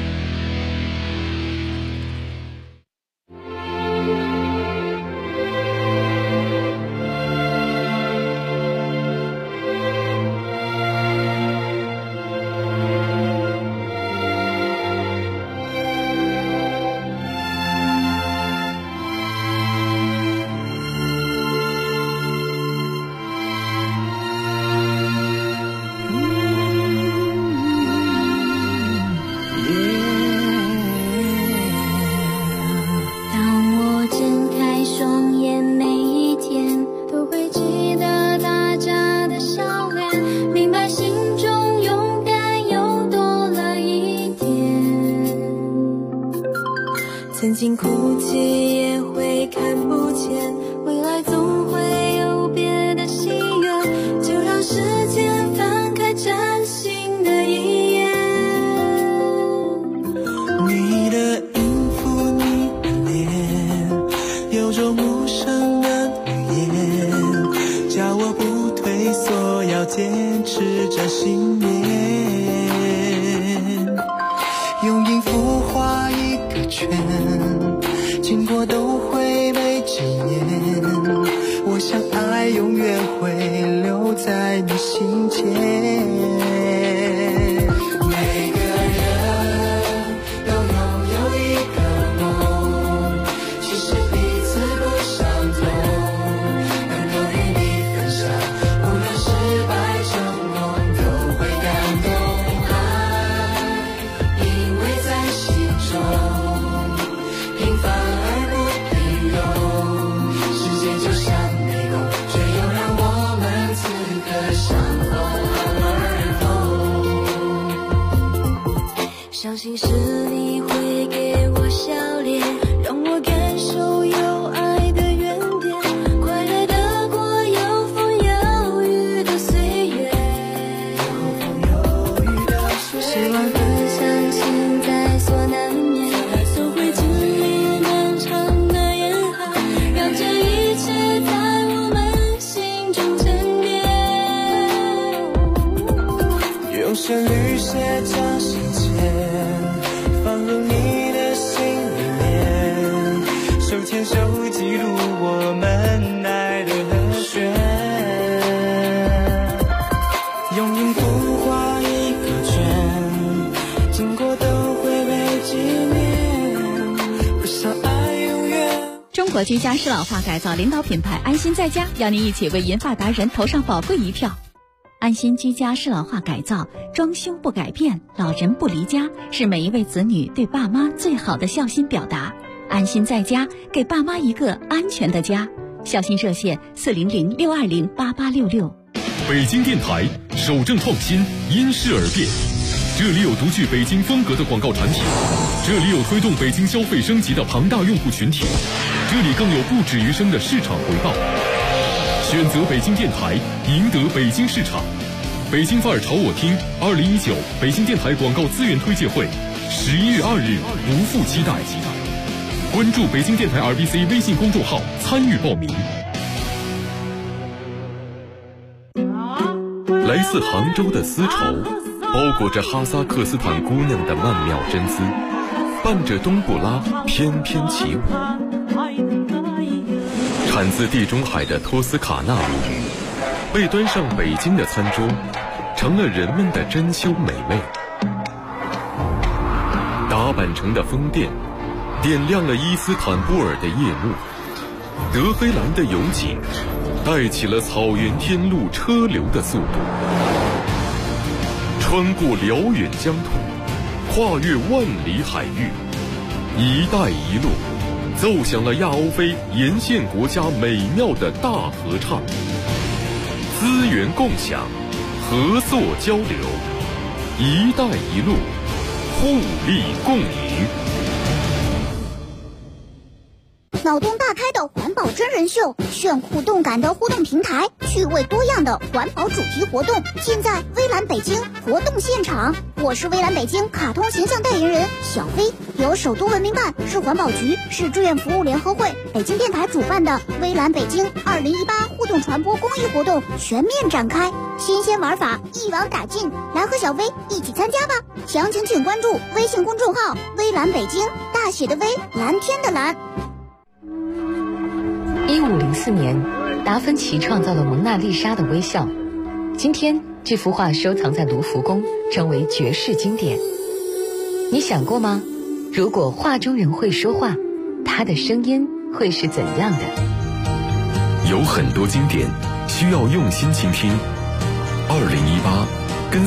Speaker 4: 曾经哭泣也会看不见，未来总会有别的心愿，就让时间翻开崭新的一页。
Speaker 11: 你的音符，你的脸，有种无声的语言，叫我不退缩，要坚持着信念。用音符画一个圈，经过都会被纪念。我想爱永远会留在你心间。每个人都拥有一个梦，其实彼此不相同，能够与你分享，无论失败成功都会感动。爱因为在心中平凡而不平庸，世界就像迷宫，却又让我们此刻相逢而同。
Speaker 4: 相信是你会给我笑脸，让我感受有爱的原点，快乐的过有风有雨的岁月，希望分享现在所难免，都会经历漫长的严寒，让这一切在我们心中沉淀。
Speaker 11: 用旋律写张信笺，放入你的心里面，手牵手记录我们爱的和弦。用音符画一个圈，经过都会被纪念。不想爱永远。
Speaker 12: 中国居家适老化改造领导品牌安心在家，邀您一起为银发达人投上宝贵一票。安心居家适老化改造，装修不改变，老人不离家，是每一位子女对爸妈最好的孝心表达。安心在家，给爸妈一个安全的家。孝心热线400-620-8866。
Speaker 13: 北京电台守正创新，因势而变。这里有独具北京风格的广告产品，这里有推动北京消费升级的庞大用户群体，这里更有不止余生的市场回报。选择北京电台，赢得北京市场。北京范儿朝我听2019北京电台广告资源推介会，11月2日不负期待。关注北京电台 RBC 微信公众号参与报名。来自杭州的丝绸，包裹着哈萨克斯坦姑娘的曼妙真姿，伴着冬不拉翩翩起舞。产自地中海的托斯卡纳母语，被端上北京的餐桌，成了人们的珍馐美味。打扮成的风电点亮了伊斯坦布尔的夜幕，德黑兰的油井带起了草原天路车流的速度，穿过辽远疆土，跨越万里海域，一带一路奏响了亚欧非沿线国家美妙的大合唱。资源共享，合作交流，一带一路，互利共赢。
Speaker 14: 脑洞大开的环保保真人秀，炫酷动感的互动平台，趣味多样的环保主题活动，尽在微蓝北京活动现场。我是微蓝北京卡通形象代言人小飞，由首都文明办、市环保局、市志愿服务联合会、北京电台主办的微蓝北京2018互动传播公益活动全面展开，新鲜玩法一网打尽，来和小飞一起参加吧！详情请关注微信公众号微蓝北京，大写的微，蓝天的蓝。
Speaker 15: 1504年，达芬奇创造了蒙娜丽莎的微笑。今天，这幅画收藏在卢浮宫，成为绝世经典。你想过吗？如果画中人会说话，他的声音会是怎样的？
Speaker 10: 有很多经典需要用心倾听。2018